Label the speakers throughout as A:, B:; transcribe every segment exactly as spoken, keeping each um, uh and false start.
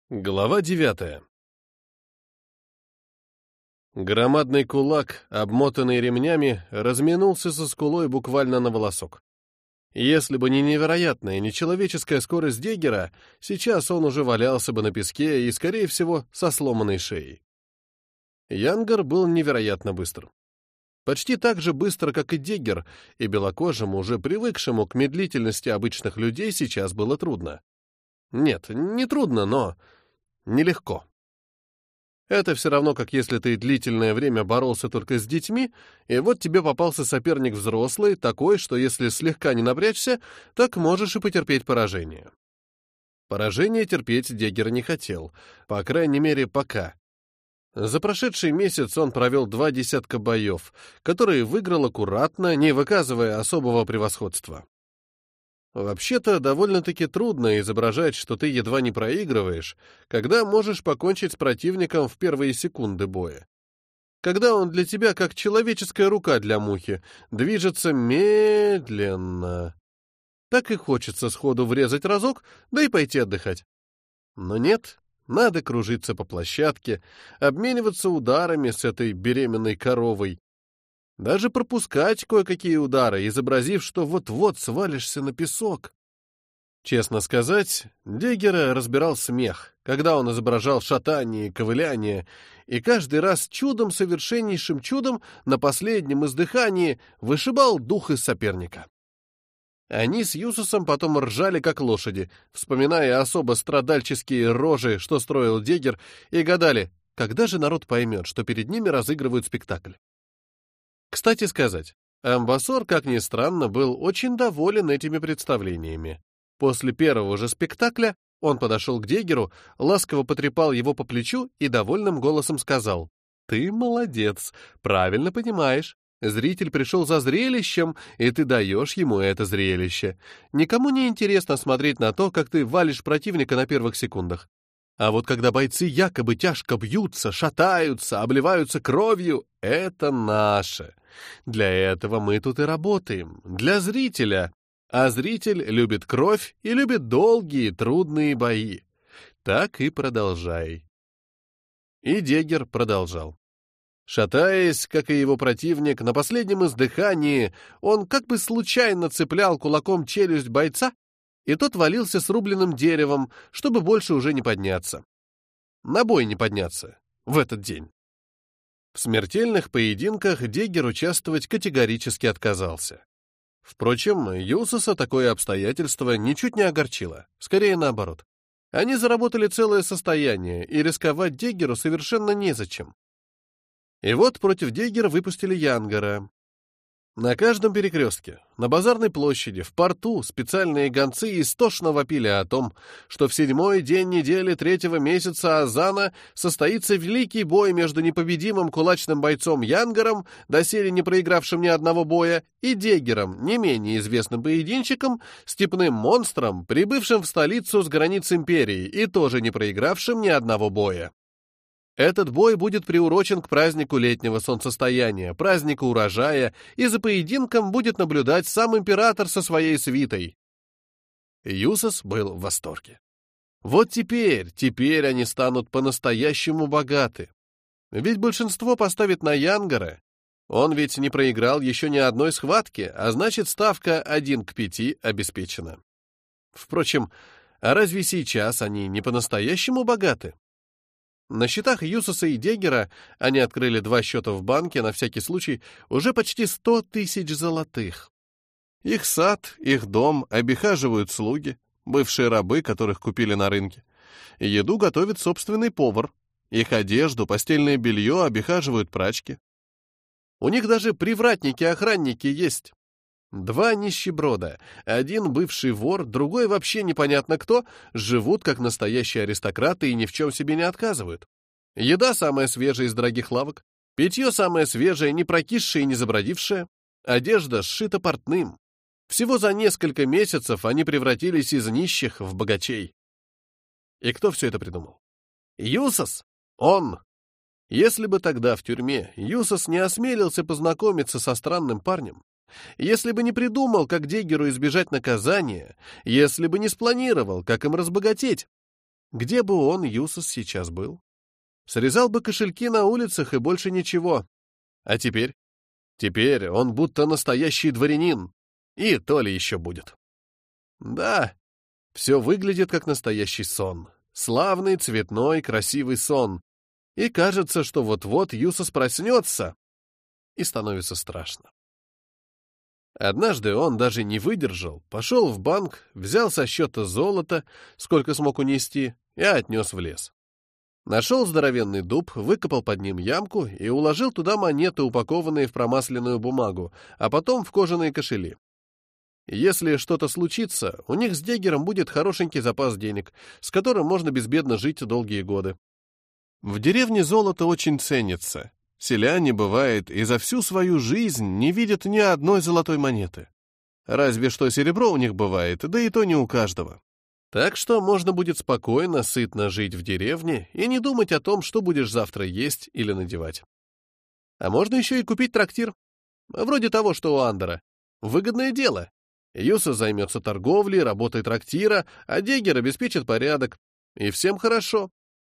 A: Глава девятая. Громадный кулак, обмотанный ремнями, разминулся со скулой буквально на волосок. Если бы не невероятная нечеловеческая скорость Деггера, сейчас он уже валялся бы на песке и, скорее всего, со сломанной шеей. Янгар был невероятно быстр. Почти так же быстро, как и Деггер, и белокожему, уже привыкшему к медлительности обычных людей, сейчас было трудно. Нет, не трудно, но нелегко. Это все равно, как если ты длительное время боролся только с детьми, и вот тебе попался соперник взрослый, такой, что если слегка не напрячься, так можешь и потерпеть поражение. Поражение терпеть Деггер не хотел, по крайней мере, пока. За прошедший месяц он провел два десятка боев, которые выиграл аккуратно, не выказывая особого превосходства. Вообще-то, довольно-таки трудно изображать, что ты едва не проигрываешь, когда можешь покончить с противником в первые секунды боя. Когда он для тебя как человеческая рука для мухи, движется медленно. Так и хочется сходу врезать разок, да и пойти отдыхать. Но нет, надо кружиться по площадке, обмениваться ударами с этой беременной коровой, даже пропускать кое-какие удары, изобразив, что вот-вот свалишься на песок. Честно сказать, Деггера разбирал смех, когда он изображал шатание и ковыляние, и каждый раз чудом, совершеннейшим чудом, на последнем издыхании вышибал дух из соперника. Они с Юсусом потом ржали, как лошади, вспоминая особо страдальческие рожи, что строил Деггер, и гадали, когда же народ поймет, что перед ними разыгрывают спектакль. Кстати сказать, Амбассор, как ни странно, был очень доволен этими представлениями. После первого же спектакля он подошел к Деггеру, ласково потрепал его по плечу и довольным голосом сказал: «Ты молодец, правильно понимаешь. Зритель пришел за зрелищем, и ты даешь ему это зрелище. Никому не интересно смотреть на то, как ты валишь противника на первых секундах. А вот когда бойцы якобы тяжко бьются, шатаются, обливаются кровью, это наше. Для этого мы тут и работаем, для зрителя. А зритель любит кровь и любит долгие, трудные бои. Так и продолжай». И Деггер продолжал. Шатаясь, как и его противник, на последнем издыхании он как бы случайно цеплял кулаком челюсть бойца, и тот валился срубленным деревом, чтобы больше уже не подняться. На бой не подняться в этот день. В смертельных поединках Деггер участвовать категорически отказался. Впрочем, Юсуса такое обстоятельство ничуть не огорчило, скорее наоборот. Они заработали целое состояние, и рисковать Деггеру совершенно незачем. И вот против Деггера выпустили Янгара. На каждом перекрестке, на базарной площади, в порту специальные гонцы истошно вопили о том, что в седьмой день недели третьего месяца Азана состоится великий бой между непобедимым кулачным бойцом Янгаром, доселе не проигравшим ни одного боя, и Деггером, не менее известным поединщиком, степным монстром, прибывшим в столицу с границ империи и тоже не проигравшим ни одного боя. Этот бой будет приурочен к празднику летнего солнцестояния, празднику урожая, и за поединком будет наблюдать сам император со своей свитой. Юсус был в восторге. Вот теперь, теперь они станут по-настоящему богаты. Ведь большинство поставит на Янгара. Он ведь не проиграл еще ни одной схватки, а значит, ставка один к пяти обеспечена. Впрочем, а разве сейчас они не по-настоящему богаты? На счетах Юсуса и Деггера, они открыли два счета в банке, на всякий случай, уже почти сто тысяч золотых. Их сад, их дом обихаживают слуги, бывшие рабы, которых купили на рынке. Еду готовит собственный повар. Их одежду, постельное белье обихаживают прачки. У них даже привратники-охранники есть. Два нищеброда, один бывший вор, другой вообще непонятно кто, живут как настоящие аристократы и ни в чем себе не отказывают. Еда самая свежая из дорогих лавок, питье самое свежее, не прокисшее и не забродившее, одежда сшита портным. Всего за несколько месяцев они превратились из нищих в богачей. И кто все это придумал? Юсус! Он! Если бы тогда в тюрьме Юсус не осмелился познакомиться со странным парнем, если бы не придумал, как Деггеру избежать наказания, если бы не спланировал, как им разбогатеть, Где бы он, Юсос, сейчас был? Срезал бы кошельки на улицах и больше ничего. А теперь? Теперь он будто настоящий дворянин. И то ли еще будет. Да, все выглядит как настоящий сон. Славный, цветной, красивый сон. И кажется, что вот-вот Юсос проснется. И становится страшно. Однажды он даже не выдержал, пошел в банк, взял со счета золото, сколько смог унести, и отнес в лес. Нашел здоровенный дуб, выкопал под ним ямку и уложил туда монеты, упакованные в промасленную бумагу, а потом в кожаные кошели. Если что-то случится, у них с Деггером будет хорошенький запас денег, с которым можно безбедно жить долгие годы. В деревне золото очень ценится. Селяне, бывает, и за всю свою жизнь не видят ни одной золотой монеты. Разве что серебро у них бывает, да и то не у каждого. Так что можно будет спокойно, сытно жить в деревне и не думать о том, что будешь завтра есть или надевать. А можно еще и купить трактир. Вроде того, что у Андера. Выгодное дело. Юсос займется торговлей, работой трактира, а Деггер обеспечит порядок. И всем хорошо.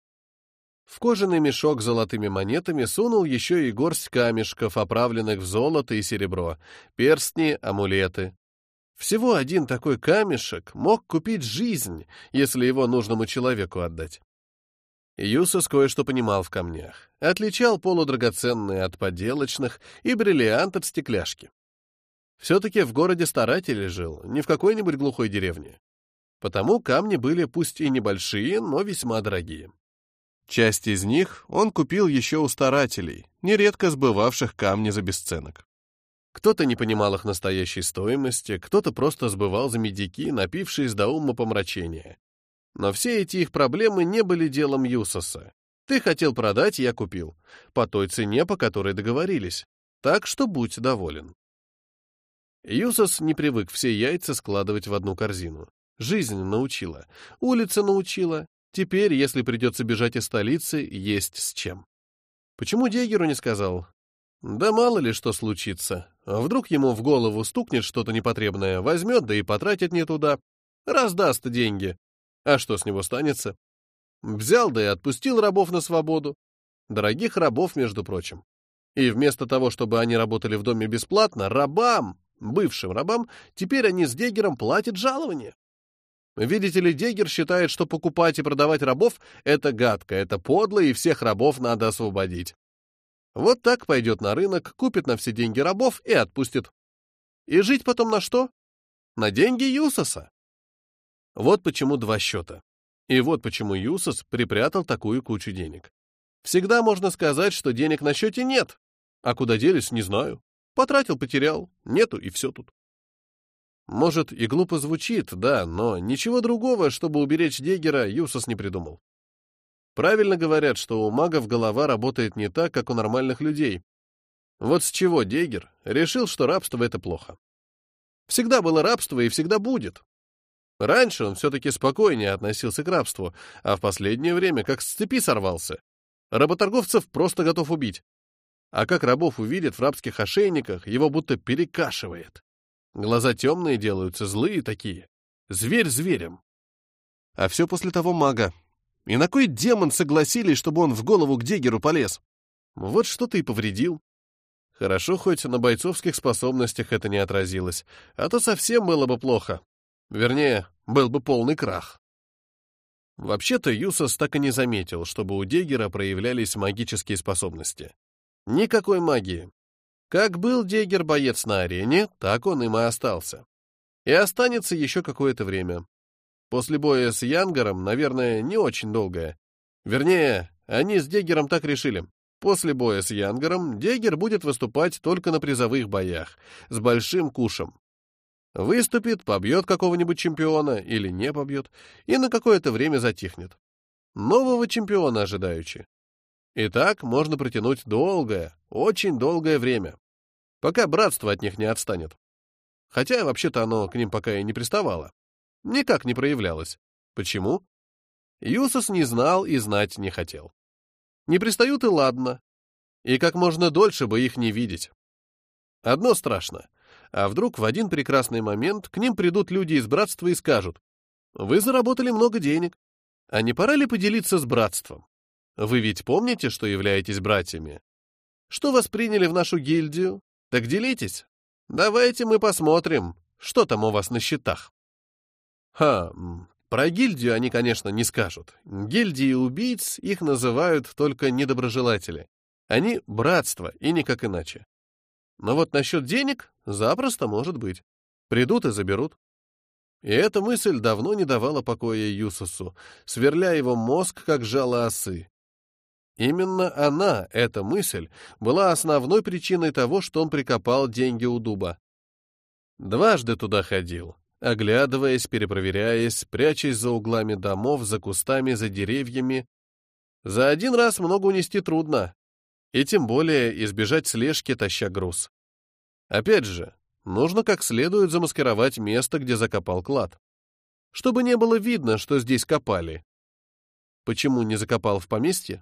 A: В кожаный мешок с золотыми монетами сунул еще и горсть камешков, оправленных в золото и серебро, перстни, амулеты. Всего один такой камешек мог купить жизнь, если его нужному человеку отдать. Юсос кое-что понимал в камнях, отличал полудрагоценные от подделочных и бриллиант от стекляшки. Все-таки в городе старатель жил, не в какой-нибудь глухой деревне. Потому камни были пусть и небольшие, но весьма дорогие. Часть из них он купил еще у старателей, нередко сбывавших камни за бесценок. Кто-то не понимал их настоящей стоимости, кто-то просто сбывал за медики, напившись до ума помрачения. Но все эти их проблемы не были делом Юсоса. Ты хотел продать, я купил. По той цене, по которой договорились. Так что будь доволен. Юсос не привык все яйца складывать в одну корзину. Жизнь научила, улица научила. Теперь, если придется бежать из столицы, есть с чем. Почему Деггеру не сказал? Да мало ли что случится. А вдруг ему в голову стукнет что-то непотребное, возьмет, да и потратит не туда. Раздаст деньги. А что с него станется? Взял, да и отпустил рабов на свободу. Дорогих рабов, между прочим. И вместо того, чтобы они работали в доме бесплатно, рабам, бывшим рабам, теперь они с Деггером платят жалование. Видите ли, Деггер считает, что покупать и продавать рабов — это гадко, это подло, и всех рабов надо освободить. Вот так пойдет на рынок, купит на все деньги рабов и отпустит. И жить потом на что? На деньги Юсоса. Вот почему два счета. И вот почему Юсос припрятал такую кучу денег. Всегда можно сказать, что денег на счете нет. А куда делись, не знаю. Потратил, потерял. Нету, и все тут. Может, и глупо звучит, да, но ничего другого, чтобы уберечь Деггера, Юсос не придумал. Правильно говорят, что у магов голова работает не так, как у нормальных людей. Вот с чего Деггер решил, что рабство — это плохо. Всегда было рабство и всегда будет. Раньше он все-таки спокойнее относился к рабству, а в последнее время как с цепи сорвался. Работорговцев просто готов убить. А как рабов увидит в рабских ошейниках, его будто перекашивает. Глаза темные делаются, злые такие. Зверь зверем. А все после того мага. И на кой демон согласились, чтобы он в голову к Деггеру полез? Вот что-то и повредил. Хорошо, хоть на бойцовских способностях это не отразилось, а то совсем было бы плохо. Вернее, был бы полный крах. Вообще-то Юсос так и не заметил, чтобы у Деггера проявлялись магические способности. Никакой магии. Как был Деггер боец на арене, так он им и остался. И останется еще какое-то время. После боя с Янгаром, наверное, не очень долгое. Вернее, они с Деггером так решили. После боя с Янгаром Деггер будет выступать только на призовых боях, с большим кушем. Выступит, побьет какого-нибудь чемпиона или не побьет, и на какое-то время затихнет. Нового чемпиона ожидаючи. И так можно протянуть долгое, очень долгое время, пока братство от них не отстанет. Хотя, вообще-то, оно к ним пока и не приставало. Никак не проявлялось. Почему? Юсос не знал и знать не хотел. Не пристают и ладно. И как можно дольше бы их не видеть. Одно страшно. А вдруг в один прекрасный момент к ним придут люди из братства и скажут: «Вы заработали много денег. А не пора ли поделиться с братством? Вы ведь помните, что являетесь братьями? Что вас приняли в нашу гильдию? Так делитесь. Давайте мы посмотрим, что там у вас на счетах. Ха, про гильдию они, конечно, не скажут. Гильдии убийц их называют только недоброжелатели. Они братство, и никак иначе. Но вот насчет денег запросто может быть. Придут и заберут. И эта мысль давно не давала покоя Юсусу, сверля его мозг, как жало осы. Именно она, эта мысль, была основной причиной того, что он прикопал деньги у дуба. Дважды туда ходил, оглядываясь, перепроверяясь, прячась за углами домов, за кустами, за деревьями. За один раз много унести трудно, и тем более избежать слежки, таща груз. Опять же, нужно как следует замаскировать место, где закопал клад, чтобы не было видно, что здесь копали. Почему не закопал в поместье?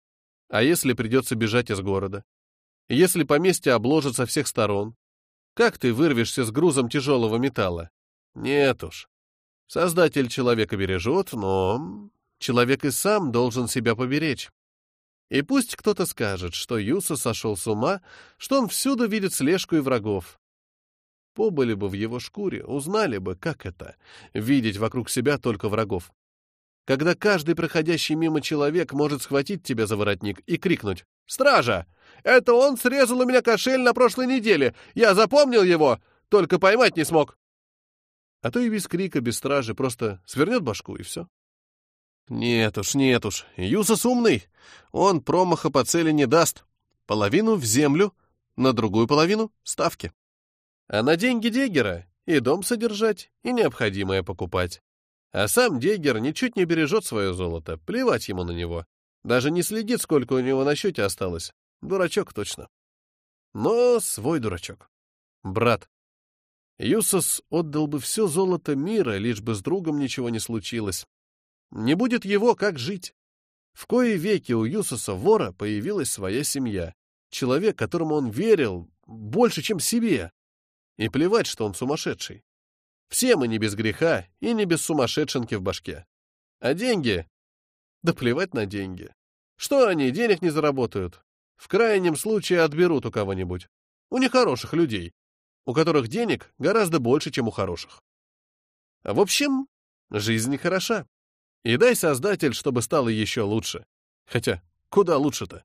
A: А если придется бежать из города? Если поместье обложат со всех сторон? Как ты вырвешься с грузом тяжелого металла? Нет уж. Создатель человека бережет, но человек и сам должен себя поберечь. И пусть кто-то скажет, что Юса сошел с ума, что он всюду видит слежку и врагов. Побыли бы в его шкуре, узнали бы, как это — видеть вокруг себя только врагов. Когда каждый проходящий мимо человек может схватить тебя за воротник и крикнуть: «Стража! Это он срезал у меня кошель на прошлой неделе! Я запомнил его, только поймать не смог!» А то и без крика, без стражи, просто свернет башку, и все. Нет уж, нет уж, Юсос умный. Он промаха по цели не даст. Половину в землю, на другую половину — ставки. А на деньги Деггера и дом содержать, и необходимое покупать. А сам Деггер ничуть не бережет свое золото, плевать ему на него. Даже не следит, сколько у него на счете осталось. Дурачок точно. Но свой дурачок. Брат. Юсос отдал бы все золото мира, лишь бы с другом ничего не случилось. Не будет его, как жить? В кои веки у Юсоса вора появилась своя семья. Человек, которому он верил больше, чем себе. И плевать, что он сумасшедший. Все мы не без греха и не без сумасшедшенки в башке. А деньги? Да плевать на деньги. Что они, денег не заработают? В крайнем случае отберут у кого-нибудь. У нехороших людей, у которых денег гораздо больше, чем у хороших. В общем, жизнь хороша. И дай Создатель, чтобы стало еще лучше. Хотя, куда лучше-то?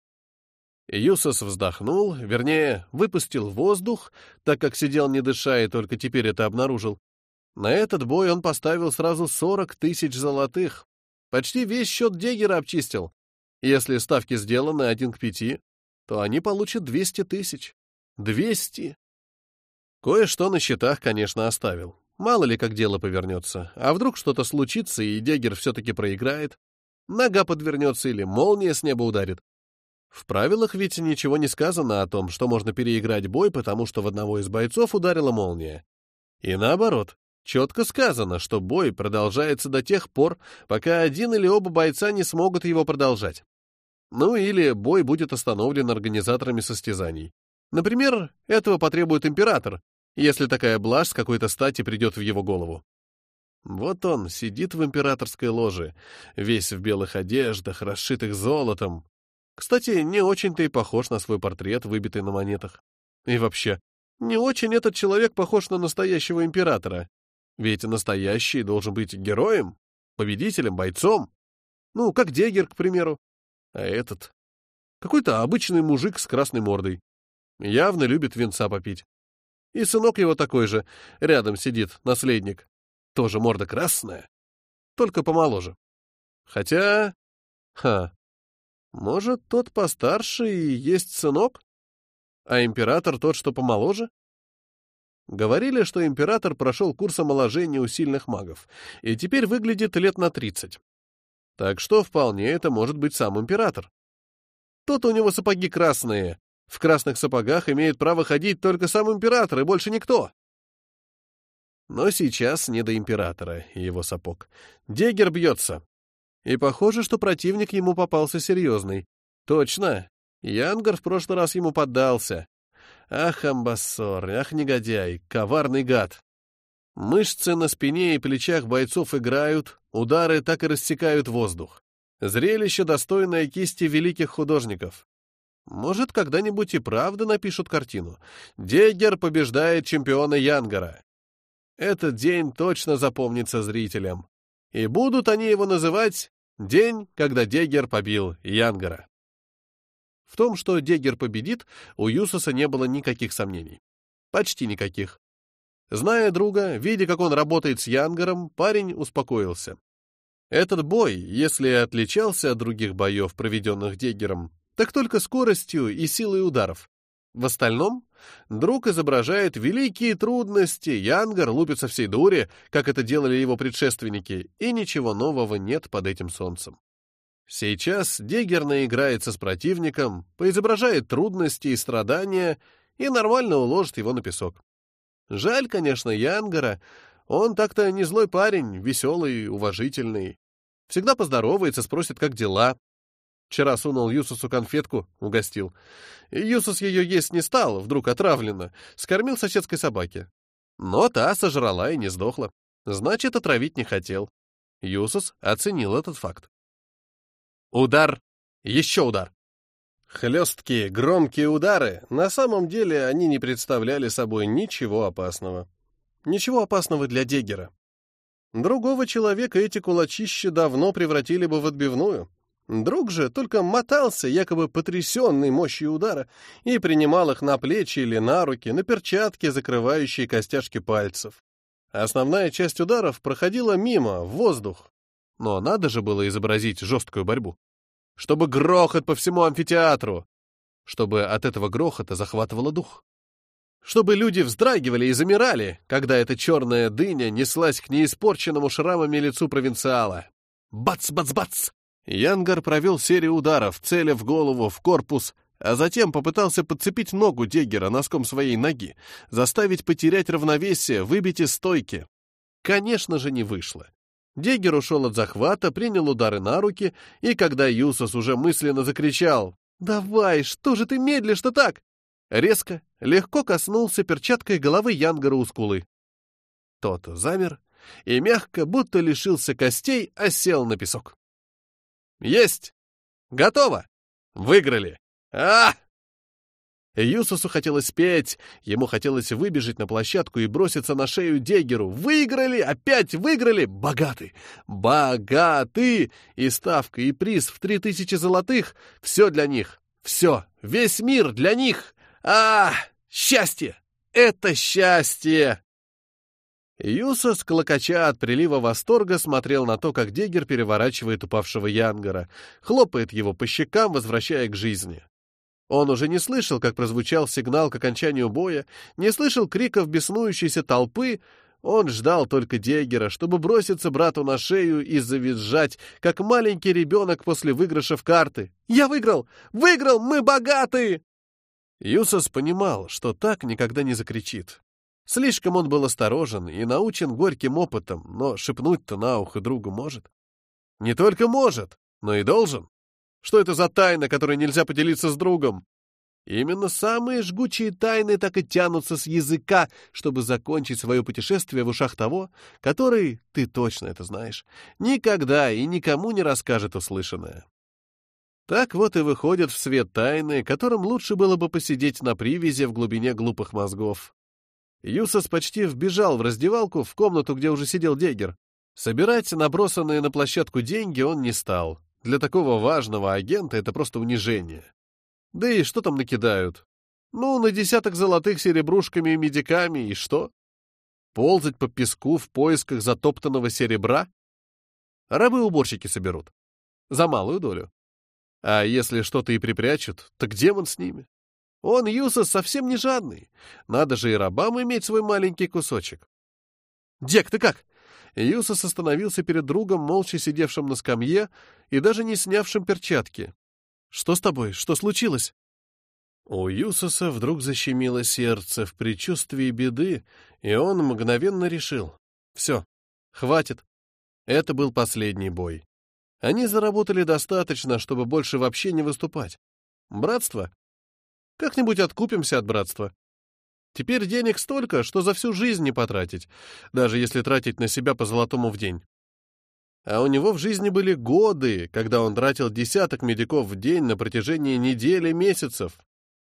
A: Юсос вздохнул, вернее, выпустил воздух, так как сидел не дыша и только теперь это обнаружил. На этот бой он поставил сразу сорок тысяч золотых. Почти весь счет Деггера обчистил. Если ставки сделаны один к пяти, то они получат двести тысяч. Двести! Кое-что на счетах, конечно, оставил. Мало ли, как дело повернется. А вдруг что-то случится, и Деггер все-таки проиграет? Нога подвернется или молния с неба ударит? В правилах ведь ничего не сказано о том, что можно переиграть бой, потому что в одного из бойцов ударила молния. И наоборот, четко сказано, что бой продолжается до тех пор, пока один или оба бойца не смогут его продолжать. Ну или бой будет остановлен организаторами состязаний. Например, этого потребует император, если такая блажь с какой-то стати придет в его голову. Вот он сидит в императорской ложе, весь в белых одеждах, расшитых золотом. Кстати, не очень-то и похож на свой портрет, выбитый на монетах. И вообще, не очень этот человек похож на настоящего императора. Ведь настоящий должен быть героем, победителем, бойцом. Ну, как Деггер, к примеру. А этот — какой-то обычный мужик с красной мордой. Явно любит винца попить. И сынок его такой же, рядом сидит, наследник. Тоже морда красная, только помоложе. Хотя... Ха... Может, тот постарше и есть сынок? А император тот, что помоложе? Говорили, что император прошел курс омоложения у сильных магов, и теперь выглядит лет на тридцать. Так что вполне это может быть сам император. Тут у него сапоги красные. В красных сапогах имеет право ходить только сам император и больше никто. Но сейчас не до императора и его сапог. Деггер бьется. И похоже, что противник ему попался серьезный. Точно. Янгар в прошлый раз ему поддался. Ах, амбассор, ах, негодяй, коварный гад. Мышцы на спине и плечах бойцов играют, удары так и рассекают воздух. Зрелище, достойное кисти великих художников. Может, когда-нибудь и правда напишут картину. Деггер побеждает чемпиона Янгара. Этот день точно запомнится зрителям. И будут они его называть «День, когда Деггер побил Янгара». В том, что Деггер победит, у Юсуса не было никаких сомнений. Почти никаких. Зная друга, видя, как он работает с Янгаром, парень успокоился. Этот бой, если и отличался от других боев, проведенных Деггером, так только скоростью и силой ударов. В остальном друг изображает великие трудности, Янгар лупит со всей дури, как это делали его предшественники, и ничего нового нет под этим солнцем. Сейчас Деггер наиграется с противником, поизображает трудности и страдания и нормально уложит его на песок. Жаль, конечно, Янгара, он так-то не злой парень, веселый, уважительный. Всегда поздоровается, спросит, как дела. Вчера сунул Юсусу конфетку, угостил. И Юсус ее есть не стал, вдруг отравлена, скормил соседской собаке. Но та сожрала и не сдохла. Значит, отравить не хотел. Юсус оценил этот факт. Удар. Еще удар. Хлесткие, громкие удары, на самом деле они не представляли собой ничего опасного. Ничего опасного для Деггера. Другого человека эти кулачища давно превратили бы в отбивную. Друг же только мотался, якобы потрясенный мощью удара, и принимал их на плечи или на руки, на перчатки, закрывающие костяшки пальцев. Основная часть ударов проходила мимо, в воздух. Но надо же было изобразить жесткую борьбу. Чтобы грохот по всему амфитеатру. Чтобы от этого грохота захватывало дух. Чтобы люди вздрагивали и замирали, когда эта черная дыня неслась к неиспорченному шрамами лицу провинциала. Бац-бац-бац! Янгар провел серию ударов, целя в голову, в корпус, а затем попытался подцепить ногу Деггера носком своей ноги, заставить потерять равновесие, выбить из стойки. Конечно же, не вышло. Деггер ушел от захвата, принял удары на руки, и когда Юсус уже мысленно закричал «Давай, что же ты медлишь-то так?», резко, легко коснулся перчаткой головы Янгара у скулы. Тот замер и мягко, будто лишился костей, осел на песок. «Есть! Готово! Выиграли! А!» Юсусу хотелось петь, ему хотелось выбежать на площадку и броситься на шею Деггеру. «Выиграли! Опять выиграли! Богаты! Богаты! И ставка, и приз в три тысячи золотых — все для них! Все! Весь мир для них! А! Счастье! Это счастье!» Юсус, клокоча от прилива восторга, смотрел на то, как Деггер переворачивает упавшего Янгара, хлопает его по щекам, возвращая к жизни. Он уже не слышал, как прозвучал сигнал к окончанию боя, не слышал криков беснующейся толпы, он ждал только Деггера, чтобы броситься брату на шею и завизжать, как маленький ребенок после выигрыша в карты. «Я выиграл! Выиграл! Мы богаты!» Юсус понимал, что так никогда не закричит. Слишком он был осторожен и научен горьким опытом, но шепнуть-то на ухо другу может. Не только может, но и должен. Что это за тайна, которой нельзя поделиться с другом? Именно самые жгучие тайны так и тянутся с языка, чтобы закончить свое путешествие в ушах того, который, ты точно это знаешь, никогда и никому не расскажет услышанное. Так вот и выходят в свет тайны, которым лучше было бы посидеть на привязи в глубине глупых мозгов. Юсус почти вбежал в раздевалку, в комнату, где уже сидел Деггер. Собирать набросанные на площадку деньги он не стал. Для такого важного агента это просто унижение. Да и что там накидают? Ну, на десяток золотых серебрушками и медиками, и что? Ползать по песку в поисках затоптанного серебра? Рабы-уборщики соберут. За малую долю. А если что-то и припрячут, так демон с ними. Он, Юсус, совсем не жадный. Надо же и рабам иметь свой маленький кусочек. «Дек, ты как?» Юсус остановился перед другом, молча сидевшим на скамье и даже не снявшим перчатки. «Что с тобой? Что случилось?» У Юсуса вдруг защемило сердце в предчувствии беды, и он мгновенно решил. Все, хватит. Это был последний бой. Они заработали достаточно, чтобы больше вообще не выступать. Братство? Как-нибудь откупимся от братства. Теперь денег столько, что за всю жизнь не потратить, даже если тратить на себя по золотому в день. А у него в жизни были годы, когда он тратил десяток медиков в день на протяжении недели, месяцев.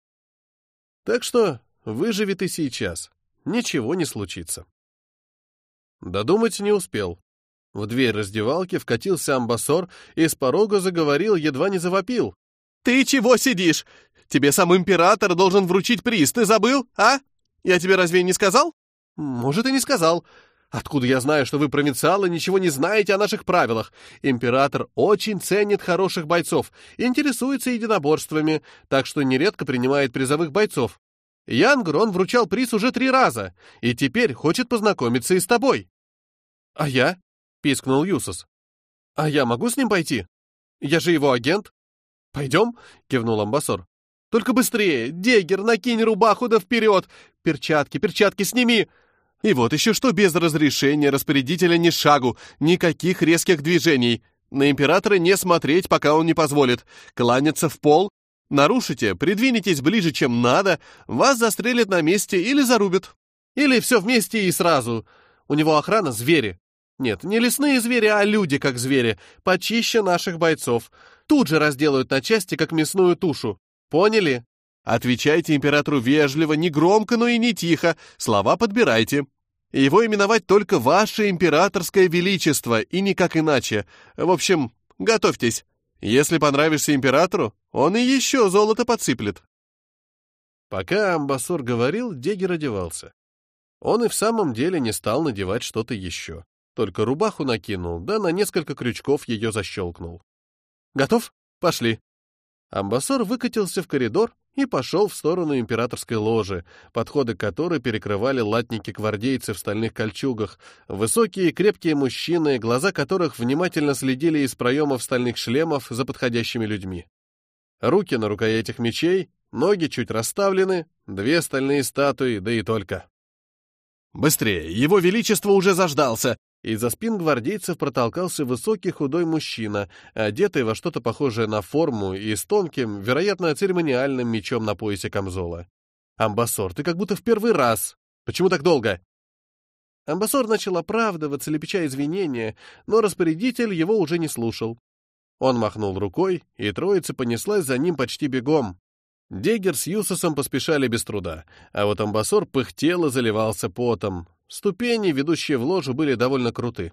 A: Так что выживет и сейчас. Ничего не случится. Додумать не успел. В дверь раздевалки вкатился амбассор и с порога заговорил, едва не завопил.
B: «Ты чего сидишь? Тебе сам император должен вручить приз, ты забыл, а? Я тебе разве не сказал?»
A: «Может, и не сказал. Откуда я знаю, что вы, провинциалы, ничего не знаете о наших правилах? Император очень ценит хороших бойцов, интересуется единоборствами, так что нередко принимает призовых бойцов. Янгу он вручал приз уже три раза, и теперь хочет познакомиться и с тобой». «А я?» — пискнул Юсос. «А я могу с ним пойти? Я же его агент». «Пойдем?» — кивнул амбассор. «Только быстрее! Дегер, накинь рубаху да вперед! Перчатки, перчатки сними!»
B: И вот еще что без разрешения распорядителя ни шагу, никаких резких движений. На императора не смотреть, пока он не позволит. Кланяться в пол. Нарушите, придвинетесь ближе, чем надо, вас застрелят на месте или зарубят.
A: Или все вместе и сразу. У него охрана звери. Нет, не лесные звери, а люди как звери, почище наших бойцов. Тут же разделают на части, как мясную тушу. Поняли?
B: Отвечайте императору вежливо, не громко, но и не тихо. Слова подбирайте. Его именовать только ваше императорское величество, и никак иначе. В общем, готовьтесь. Если понравишься императору, он и еще золото подсыплет.
A: Пока амбассор говорил, Дегер одевался. Он и в самом деле не стал надевать что-то еще. Только рубаху накинул, да на несколько крючков ее защелкнул. «Готов? Пошли». Амбассор выкатился в коридор и пошел в сторону императорской ложи, подходы к которой перекрывали латники-гвардейцы в стальных кольчугах, высокие и крепкие мужчины, глаза которых внимательно следили из проемов стальных шлемов за подходящими людьми. Руки на рукоятях мечей, ноги чуть расставлены, две стальные статуи, да и только.
B: «Быстрее! Его Величество уже заждался!»
A: Из-за спин гвардейцев протолкался высокий худой мужчина, одетый во что-то похожее на форму и с тонким, вероятно, церемониальным мечом на поясе камзола. «Амбассор, ты как будто в первый раз. Почему так долго?» Амбассор начал оправдываться, лепеча извинения, но распорядитель его уже не слушал. Он махнул рукой, и троица понеслась за ним почти бегом. Дегер с Юсосом поспешали без труда, а вот амбассор пыхтел и заливался потом. Ступени, ведущие в ложу, были довольно круты.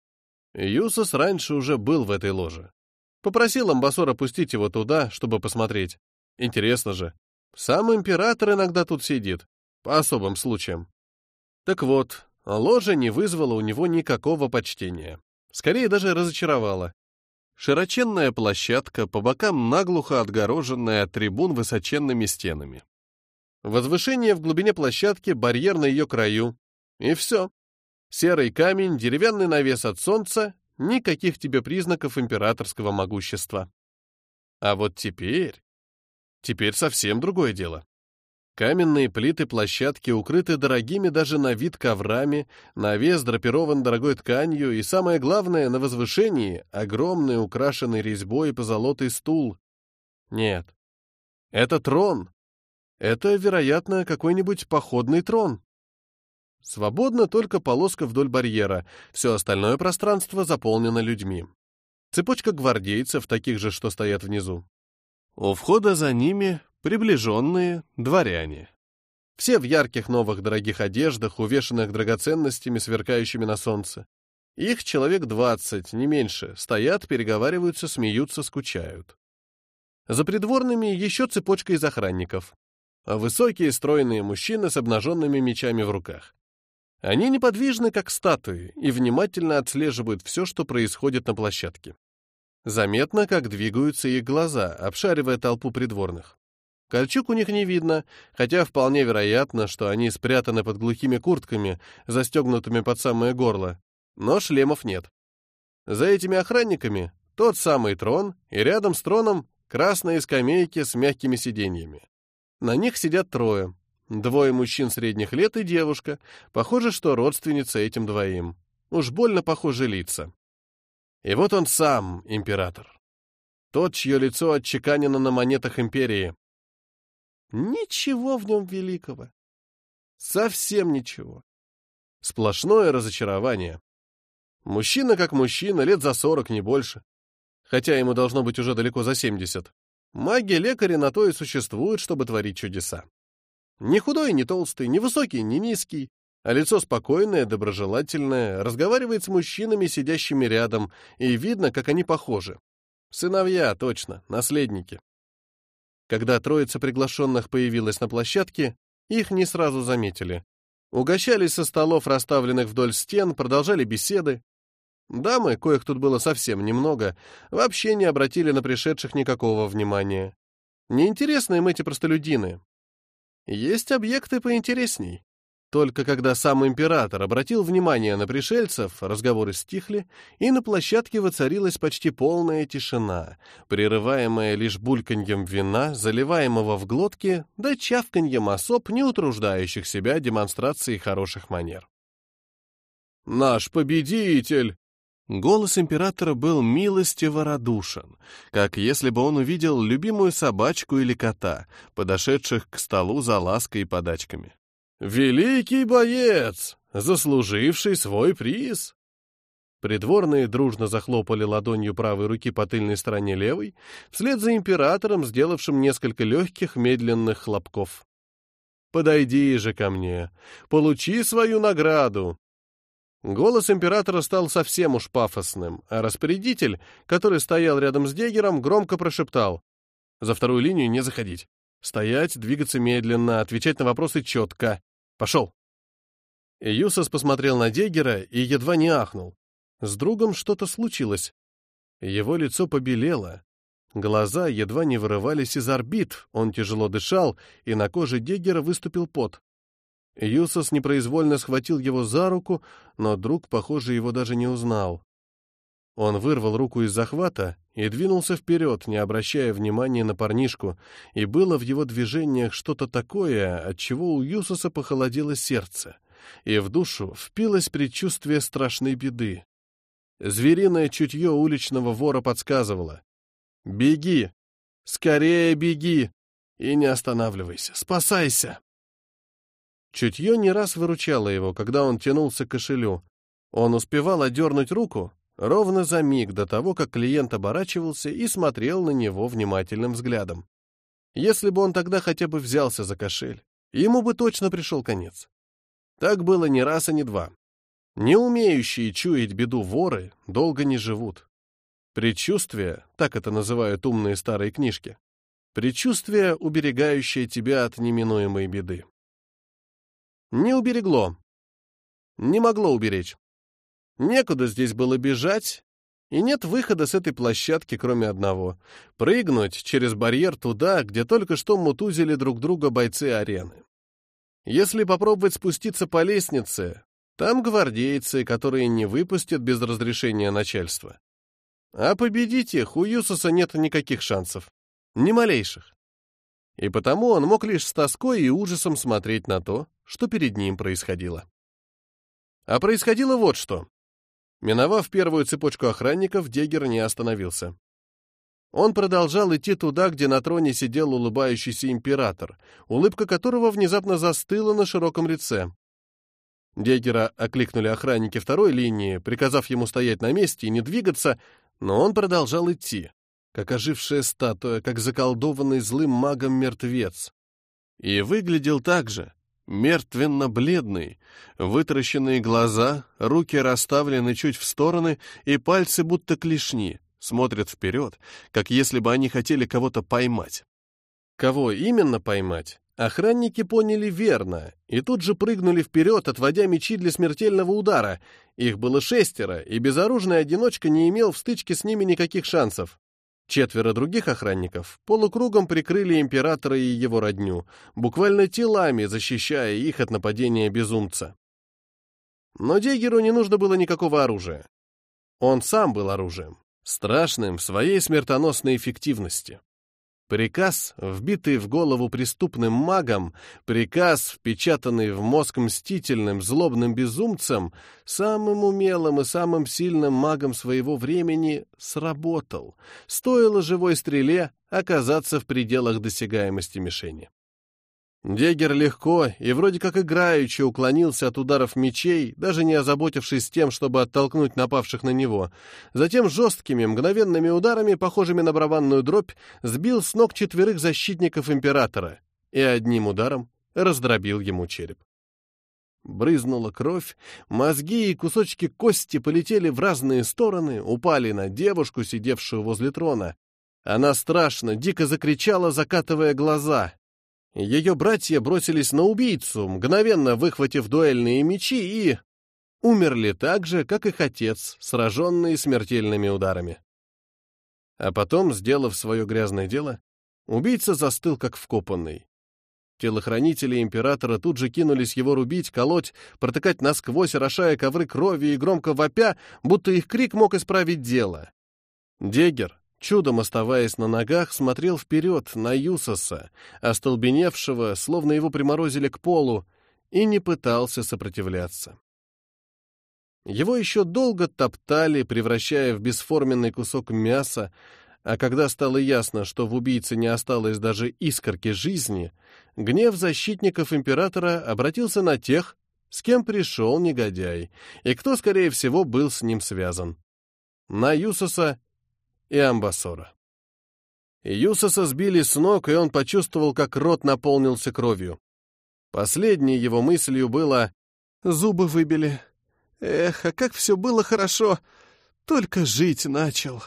A: Юсос раньше уже был в этой ложе. Попросил амбассора пустить его туда, чтобы посмотреть. Интересно же. Сам император иногда тут сидит, по особым случаям. Так вот, ложа не вызвала у него никакого почтения. Скорее даже разочаровала. Широченная площадка, по бокам наглухо отгороженная от трибун высоченными стенами. Возвышение в глубине площадки, барьер на ее краю. И все. Серый камень, деревянный навес от солнца, никаких тебе признаков императорского могущества. А вот теперь... Теперь совсем другое дело. Каменные плиты площадки укрыты дорогими даже на вид коврами, навес драпирован дорогой тканью, и самое главное, на возвышении огромный украшенный резьбой позолотый стул. Нет, это трон. Это, вероятно, какой-нибудь походный трон. Свободна только полоска вдоль барьера, все остальное пространство заполнено людьми. Цепочка гвардейцев, таких же, что стоят внизу. У входа за ними приближенные дворяне. Все в ярких новых дорогих одеждах, увешанных драгоценностями, сверкающими на солнце. Их человек двадцать, не меньше, стоят, переговариваются, смеются, скучают. За придворными еще цепочка из охранников. Высокие стройные мужчины с обнаженными мечами в руках. Они неподвижны, как статуи, и внимательно отслеживают все, что происходит на площадке. Заметно, как двигаются их глаза, обшаривая толпу придворных. Кольчуг у них не видно, хотя вполне вероятно, что они спрятаны под глухими куртками, застегнутыми под самое горло, но шлемов нет. За этими охранниками тот самый трон, и рядом с троном красные скамейки с мягкими сиденьями. На них сидят трое. Двое мужчин средних лет и девушка. Похоже, что родственница этим двоим. Уж больно похожи лица. И вот он сам, император. Тот, чье лицо отчеканено на монетах империи. Ничего в нем великого. Совсем ничего. Сплошное разочарование. Мужчина как мужчина, лет за сорок, не больше. Хотя ему должно быть уже далеко за семьдесят. Маги-лекари на то и существуют, чтобы творить чудеса. Не худой, не толстый, не высокий, не низкий, а лицо спокойное, доброжелательное, разговаривает с мужчинами, сидящими рядом, и видно, как они похожи. Сыновья, точно, наследники. Когда троица приглашенных появилась на площадке, их не сразу заметили. Угощались со столов, расставленных вдоль стен, продолжали беседы. Дамы, коих тут было совсем немного, вообще не обратили на пришедших никакого внимания. Неинтересны им эти простолюдины. Есть объекты поинтересней. Только когда сам император обратил внимание на пришельцев, разговоры стихли, и на площадке воцарилась почти полная тишина, прерываемая лишь бульканьем вина, заливаемого в глотки, да чавканьем особ, не утруждающих себя демонстрацией хороших манер. «Наш победитель!» Голос императора был милостиво радушен, как если бы он увидел любимую собачку или кота, подошедших к столу за лаской и подачками. «Великий боец, заслуживший свой приз!» Придворные дружно захлопали ладонью правой руки по тыльной стороне левой, вслед за императором, сделавшим несколько легких медленных хлопков. «Подойди же ко мне, получи свою награду!» Голос императора стал совсем уж пафосным, а распорядитель, который стоял рядом с Деггером, громко прошептал: «За вторую линию не заходить. Стоять, двигаться медленно, отвечать на вопросы четко. Пошел!» Юсос посмотрел на Деггера и едва не ахнул. С другом что-то случилось. Его лицо побелело. Глаза едва не вырывались из орбит, он тяжело дышал, и на коже Деггера выступил пот. Юсос непроизвольно схватил его за руку, но друг, похоже, его даже не узнал. Он вырвал руку из захвата и двинулся вперед, не обращая внимания на парнишку, и было в его движениях что-то такое, от чего у Юсоса похолодело сердце, и в душу впилось предчувствие страшной беды. Звериное чутье уличного вора подсказывало: «Беги! Скорее беги! И не останавливайся! Спасайся!» Чутье не раз выручало его, когда он тянулся к кошелю. Он успевал отдернуть руку ровно за миг до того, как клиент оборачивался и смотрел на него внимательным взглядом. Если бы он тогда хотя бы взялся за кошель, ему бы точно пришел конец. Так было не раз и не два. Не умеющие чуять беду воры долго не живут. Предчувствие, так это называют умные старые книжки, предчувствие, уберегающее тебя от неминуемой беды. Не уберегло. Не могло уберечь. Некуда здесь было бежать, и нет выхода с этой площадки, кроме одного — прыгнуть через барьер туда, где только что мутузили друг друга бойцы арены. Если попробовать спуститься по лестнице, там гвардейцы, которые не выпустят без разрешения начальства. А победить их у Юсоса нет никаких шансов. Ни малейших. И потому он мог лишь с тоской и ужасом смотреть на то, что перед ним происходило. А происходило вот что. Миновав первую цепочку охранников, Деггер не остановился. Он продолжал идти туда, где на троне сидел улыбающийся император, улыбка которого внезапно застыла на широком лице. Деггера окликнули охранники второй линии, приказав ему стоять на месте и не двигаться, но он продолжал идти, как ожившая статуя, как заколдованный злым магом мертвец. И выглядел так же, мертвенно-бледный, вытаращенные глаза, руки расставлены чуть в стороны, и пальцы будто клешни, смотрят вперед, как если бы они хотели кого-то поймать. Кого именно поймать, охранники поняли верно, и тут же прыгнули вперед, отводя мечи для смертельного удара. Их было шестеро, и безоружный одиночка не имел в стычке с ними никаких шансов. Четверо других охранников полукругом прикрыли императора и его родню, буквально телами защищая их от нападения безумца. Но Деггеру не нужно было никакого оружия. Он сам был оружием, страшным в своей смертоносной эффективности. Приказ, вбитый в голову преступным магом, приказ, впечатанный в мозг мстительным, злобным безумцем, самым умелым и самым сильным магом своего времени, сработал. Стоило живой стреле оказаться в пределах досягаемости мишени. Деггер легко и вроде как играючи уклонился от ударов мечей, даже не озаботившись тем, чтобы оттолкнуть напавших на него. Затем жесткими, мгновенными ударами, похожими на барабанную дробь, сбил с ног четверых защитников императора и одним ударом раздробил ему череп. Брызнула кровь, мозги и кусочки кости полетели в разные стороны, упали на девушку, сидевшую возле трона. Она страшно, дико закричала, закатывая глаза. Ее братья бросились на убийцу, мгновенно выхватив дуэльные мечи, и умерли так же, как их отец, сраженные смертельными ударами. А потом, сделав свое грязное дело, убийца застыл как вкопанный. Телохранители императора тут же кинулись его рубить, колоть, протыкать насквозь, орошая ковры крови и громко вопя, будто их крик мог исправить дело. Деггер, чудом оставаясь на ногах, смотрел вперед на Юсоса, остолбеневшего, словно его приморозили к полу, и не пытался сопротивляться. Его еще долго топтали, превращая в бесформенный кусок мяса, а когда стало ясно, что в убийце не осталось даже искорки жизни, гнев защитников императора обратился на тех, с кем пришел негодяй, и кто, скорее всего, был с ним связан. На Юсоса и Амбассора. Юсоса сбили с ног, и он почувствовал, как рот наполнился кровью. Последней его мыслью было: «Зубы выбили. Эх, а как все было хорошо! Только жить начал!»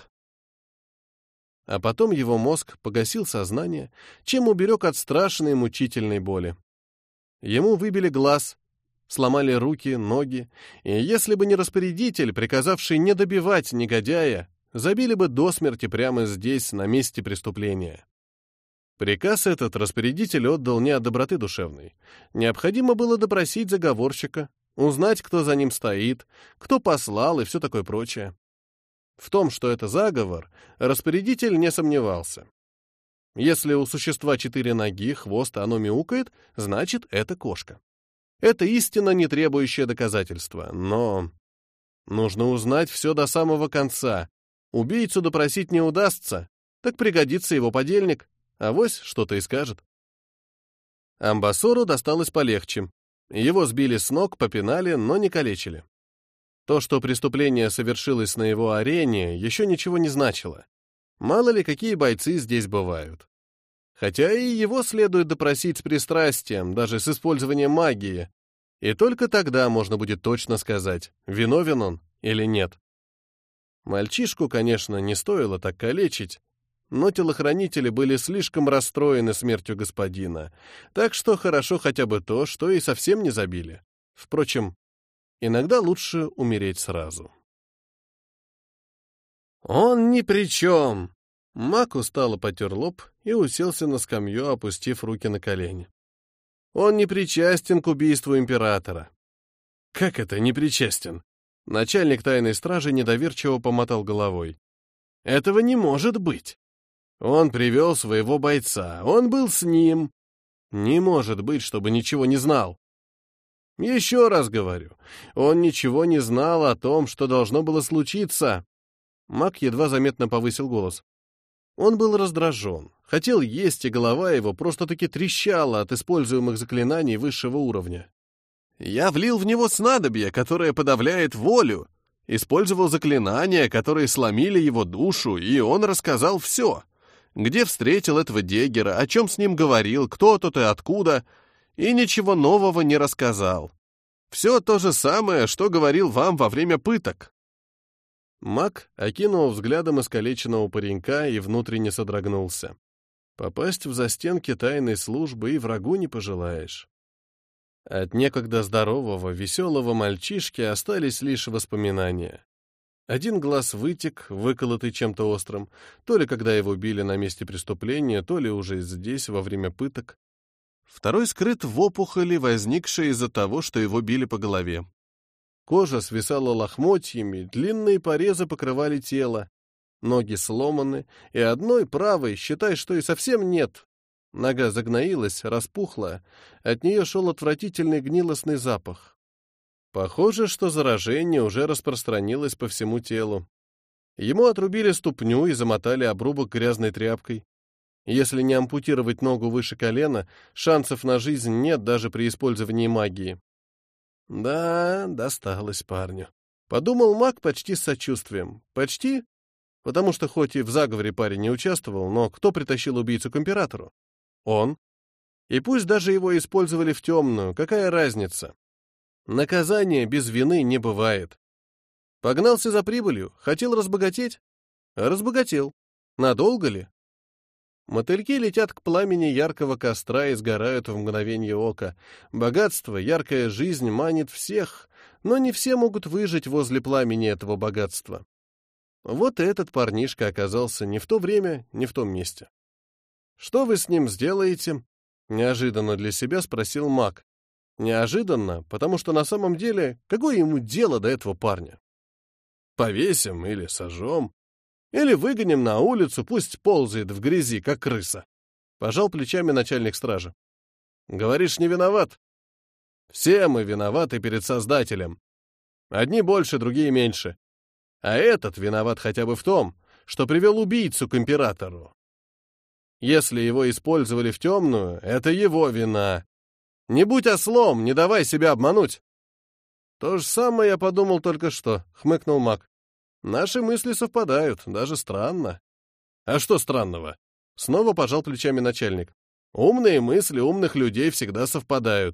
A: А потом его мозг погасил сознание, чем уберег от страшной мучительной боли. Ему выбили глаз, сломали руки, ноги, и если бы не распорядитель, приказавший не добивать негодяя, забили бы до смерти прямо здесь, на месте преступления. Приказ этот распорядитель отдал не от доброты душевной. Необходимо было допросить заговорщика, узнать, кто за ним стоит, кто послал и все такое прочее. В том, что это заговор, распорядитель не сомневался. Если у существа четыре ноги, хвост, а оно мяукает, значит, это кошка. Это истина, не требующая доказательства, но нужно узнать все до самого конца. Убийцу допросить не удастся, так пригодится его подельник, авось что-то и скажет. Амбассору досталось полегче. Его сбили с ног, попинали, но не калечили. То, что преступление совершилось на его арене, еще ничего не значило. Мало ли, какие бойцы здесь бывают. Хотя и его следует допросить с пристрастием, даже с использованием магии. И только тогда можно будет точно сказать, виновен он или нет. Мальчишку, конечно, не стоило так калечить, но телохранители были слишком расстроены смертью господина, так что хорошо хотя бы то, что и совсем не забили. Впрочем, иногда лучше умереть сразу. «Он ни при чем!» Мак устало потер лоб и уселся на скамью, опустив руки на колени. «Он не причастен к убийству императора». «Как это не причастен?» Начальник тайной стражи недоверчиво помотал головой. «Этого не может быть. Он привел своего бойца, он был с ним. Не может быть, чтобы ничего не знал. Еще раз говорю, он ничего не знал о том, что должно было случиться». Мак едва заметно повысил голос. Он был раздражен, хотел есть, и голова его просто-таки трещала от используемых заклинаний высшего уровня. «Я влил в него снадобье, которое подавляет волю, использовал заклинания, которые сломили его душу, и он рассказал все. Где встретил этого Деггера, о чем с ним говорил, кто тот и откуда, и ничего нового не рассказал. Все то же самое, что говорил вам во время пыток». Мак окинул взглядом искалеченного паренька и внутренне содрогнулся. Попасть в застенки тайной службы и врагу не пожелаешь. От некогда здорового, веселого мальчишки остались лишь воспоминания. Один глаз вытек, выколотый чем-то острым, то ли когда его били на месте преступления, то ли уже здесь, во время пыток. Второй скрыт в опухоли, возникшей из-за того, что его били по голове. Кожа свисала лохмотьями, длинные порезы покрывали тело. Ноги сломаны, и одной правой, считай, что и совсем нет. Нога загноилась, распухла, от нее шел отвратительный гнилостный запах. Похоже, что заражение уже распространилось по всему телу. Ему отрубили ступню и замотали обрубок грязной тряпкой. Если не ампутировать ногу выше колена, шансов на жизнь нет даже при использовании магии. Да, досталось парню. Подумал маг почти с сочувствием. Почти, потому что хоть и в заговоре парень не участвовал, но кто притащил убийцу к императору? Он. И пусть даже его использовали в темную, какая разница? Наказания без вины не бывает. Погнался за прибылью, хотел разбогатеть? Разбогател. Надолго ли? Мотыльки летят к пламени яркого костра и сгорают в мгновение ока. Богатство, яркая жизнь манит всех, но не все могут выжить возле пламени этого богатства. Вот и этот парнишка оказался не в то время, не в том месте. «Что вы с ним сделаете?» — неожиданно для себя спросил маг. Неожиданно, потому что на самом деле, какое ему дело до этого парня? Повесим или сожжем, или выгоним на улицу, пусть ползает в грязи, как крыса. Пожал плечами начальник стражи. Говоришь, не виноват? Все мы виноваты перед Создателем. Одни больше, другие меньше. А этот виноват хотя бы в том, что привел убийцу к императору. Если его использовали в темную, это его вина. Не будь ослом, не давай себя обмануть. То же самое я подумал только что, хмыкнул маг. Наши мысли совпадают, даже странно. А что странного? Снова пожал плечами начальник. Умные мысли умных людей всегда совпадают.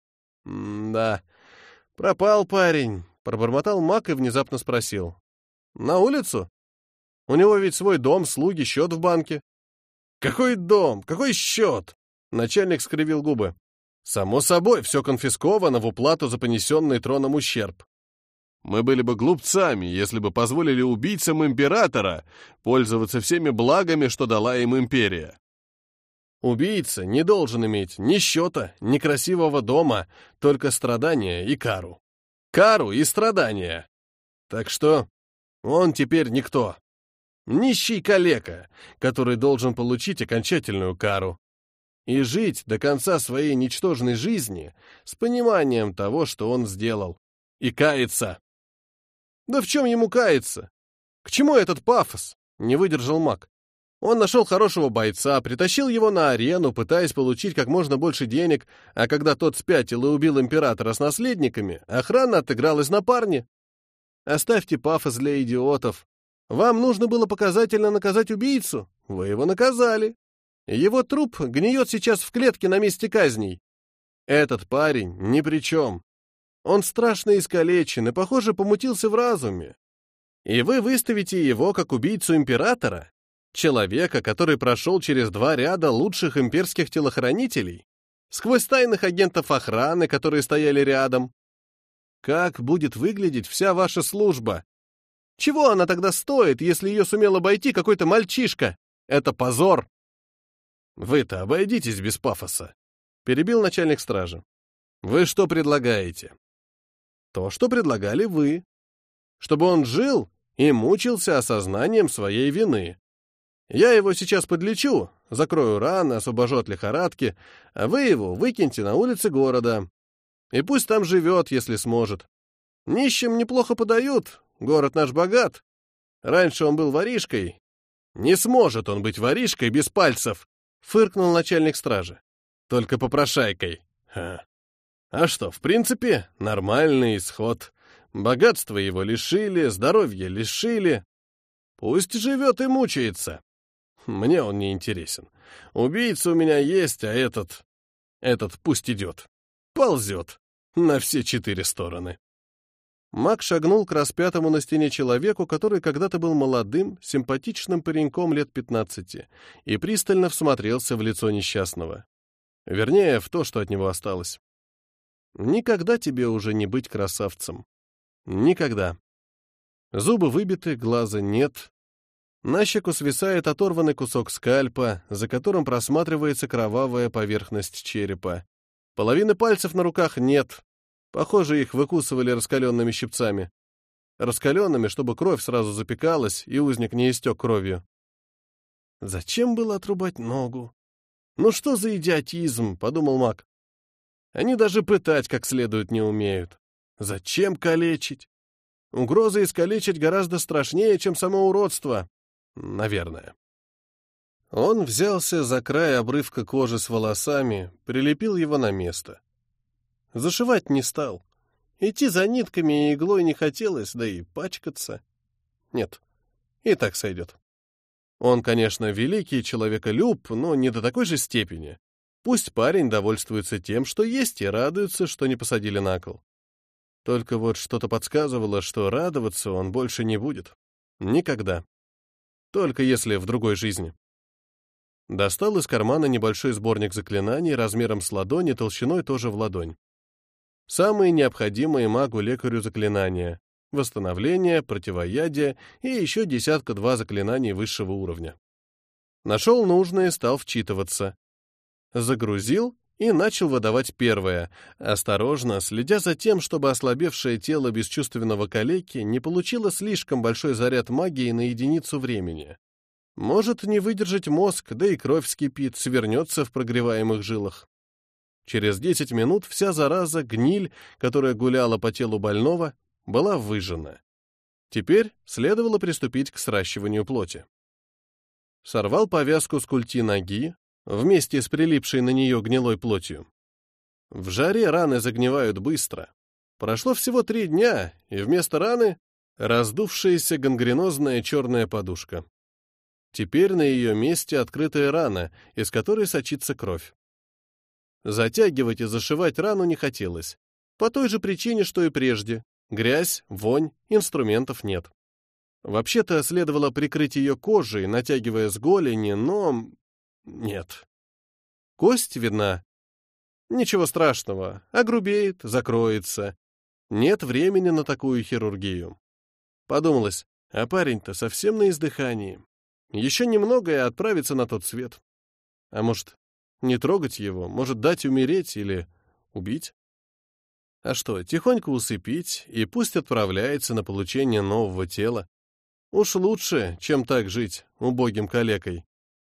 A: М-да, пропал парень, пробормотал маг и внезапно спросил. На улицу? У него ведь свой дом, слуги, счет в банке. Какой дом? Какой счет? Начальник скривил губы. Само собой, все конфисковано в уплату за понесенный троном ущерб. Мы были бы глупцами, если бы позволили убийцам императора пользоваться всеми благами, что дала им империя. Убийца не должен иметь ни счета, ни красивого дома, только страдания и кару. Кару и страдания. Так что он теперь никто. Нищий калека, который должен получить окончательную кару. И жить до конца своей ничтожной жизни с пониманием того, что он сделал. И каяться. Да в чем ему каяться? К чему этот пафос? Не выдержал маг. Он нашел хорошего бойца, притащил его на арену, пытаясь получить как можно больше денег, а когда тот спятил и убил императора с наследниками, охрана отыгралась на парне. Оставьте пафос для идиотов. Вам нужно было показательно наказать убийцу. Вы его наказали. Его труп гниет сейчас в клетке на месте казней. Этот парень ни при чем. Он страшно искалечен и, похоже, помутился в разуме. И вы выставите его как убийцу императора? Человека, который прошел через два ряда лучших имперских телохранителей? Сквозь тайных агентов охраны, которые стояли рядом? Как будет выглядеть вся ваша служба? Чего она тогда стоит, если ее сумел обойти какой-то мальчишка? Это позор. Вы-то обойдитесь без пафоса, перебил начальник стражи. Вы что предлагаете? То, что предлагали вы. Чтобы он жил и мучился осознанием своей вины. Я его сейчас подлечу, закрою раны, освобожу от лихорадки, а вы его выкиньте на улицы города. И пусть там живет, если сможет. Нищим неплохо подают, город наш богат. Раньше он был воришкой. Не сможет он быть воришкой без пальцев, фыркнул начальник стражи. Только попрошайкой. Ха. А что, в принципе, нормальный исход. Богатство его лишили, здоровье лишили. Пусть живет и мучается. Мне он не интересен. Убийца у меня есть, а этот... Этот пусть идет. Ползет. На все четыре стороны. Маг шагнул к распятому на стене человеку, который когда-то был молодым, симпатичным пареньком лет пятнадцати, и пристально всмотрелся в лицо несчастного. Вернее, в то, что от него осталось. Никогда тебе уже не быть красавцем. Никогда. Зубы выбиты, глаза нет. На щеку свисает оторванный кусок скальпа, за которым просматривается кровавая поверхность черепа. Половины пальцев на руках нет. Похоже, их выкусывали раскаленными щипцами. Раскаленными, чтобы кровь сразу запекалась, и узник не истек кровью. Зачем было отрубать ногу? Ну что за идиотизм, подумал маг. Они даже пытать как следует не умеют. Зачем калечить? Угроза искалечить гораздо страшнее, чем само уродство. Наверное. Он взялся за край обрывка кожи с волосами, прилепил его на место. Зашивать не стал. Идти за нитками и иглой не хотелось, да и пачкаться. Нет, и так сойдет. Он, конечно, великий человеколюб, но не до такой же степени. Пусть парень довольствуется тем, что есть, и радуется, что не посадили на кол. Только вот что-то подсказывало, что радоваться он больше не будет. Никогда. Только если в другой жизни. Достал из кармана небольшой сборник заклинаний размером с ладонь и толщиной тоже в ладонь. Самые необходимые магу-лекарю заклинания. Восстановление, противоядие и еще десятка-два заклинаний высшего уровня. Нашел нужное и стал вчитываться. Загрузил и начал выдавать первое, осторожно, следя за тем, чтобы ослабевшее тело бесчувственного калеки не получило слишком большой заряд магии на единицу времени. Может не выдержать мозг, да и кровь вскипит, свернется в прогреваемых жилах. Через десять минут вся зараза, гниль, которая гуляла по телу больного, была выжжена. Теперь следовало приступить к сращиванию плоти. Сорвал повязку с культи ноги, вместе с прилипшей на нее гнилой плотью. В жаре раны загнивают быстро. Прошло всего три дня, и вместо раны раздувшаяся гангренозная черная подушка. Теперь на ее месте открытая рана, из которой сочится кровь. Затягивать и зашивать рану не хотелось. По той же причине, что и прежде. Грязь, вонь, инструментов нет. Вообще-то следовало прикрыть ее кожей, натягивая с голени, но... нет. Кость видна. Ничего страшного, огрубеет, закроется. Нет времени на такую хирургию. Подумалось, а парень-то совсем на издыхании. Еще немного и отправиться на тот свет. А может, не трогать его, может, дать умереть или убить? А что, тихонько усыпить, и пусть отправляется на получение нового тела. Уж лучше, чем так жить, убогим калекой.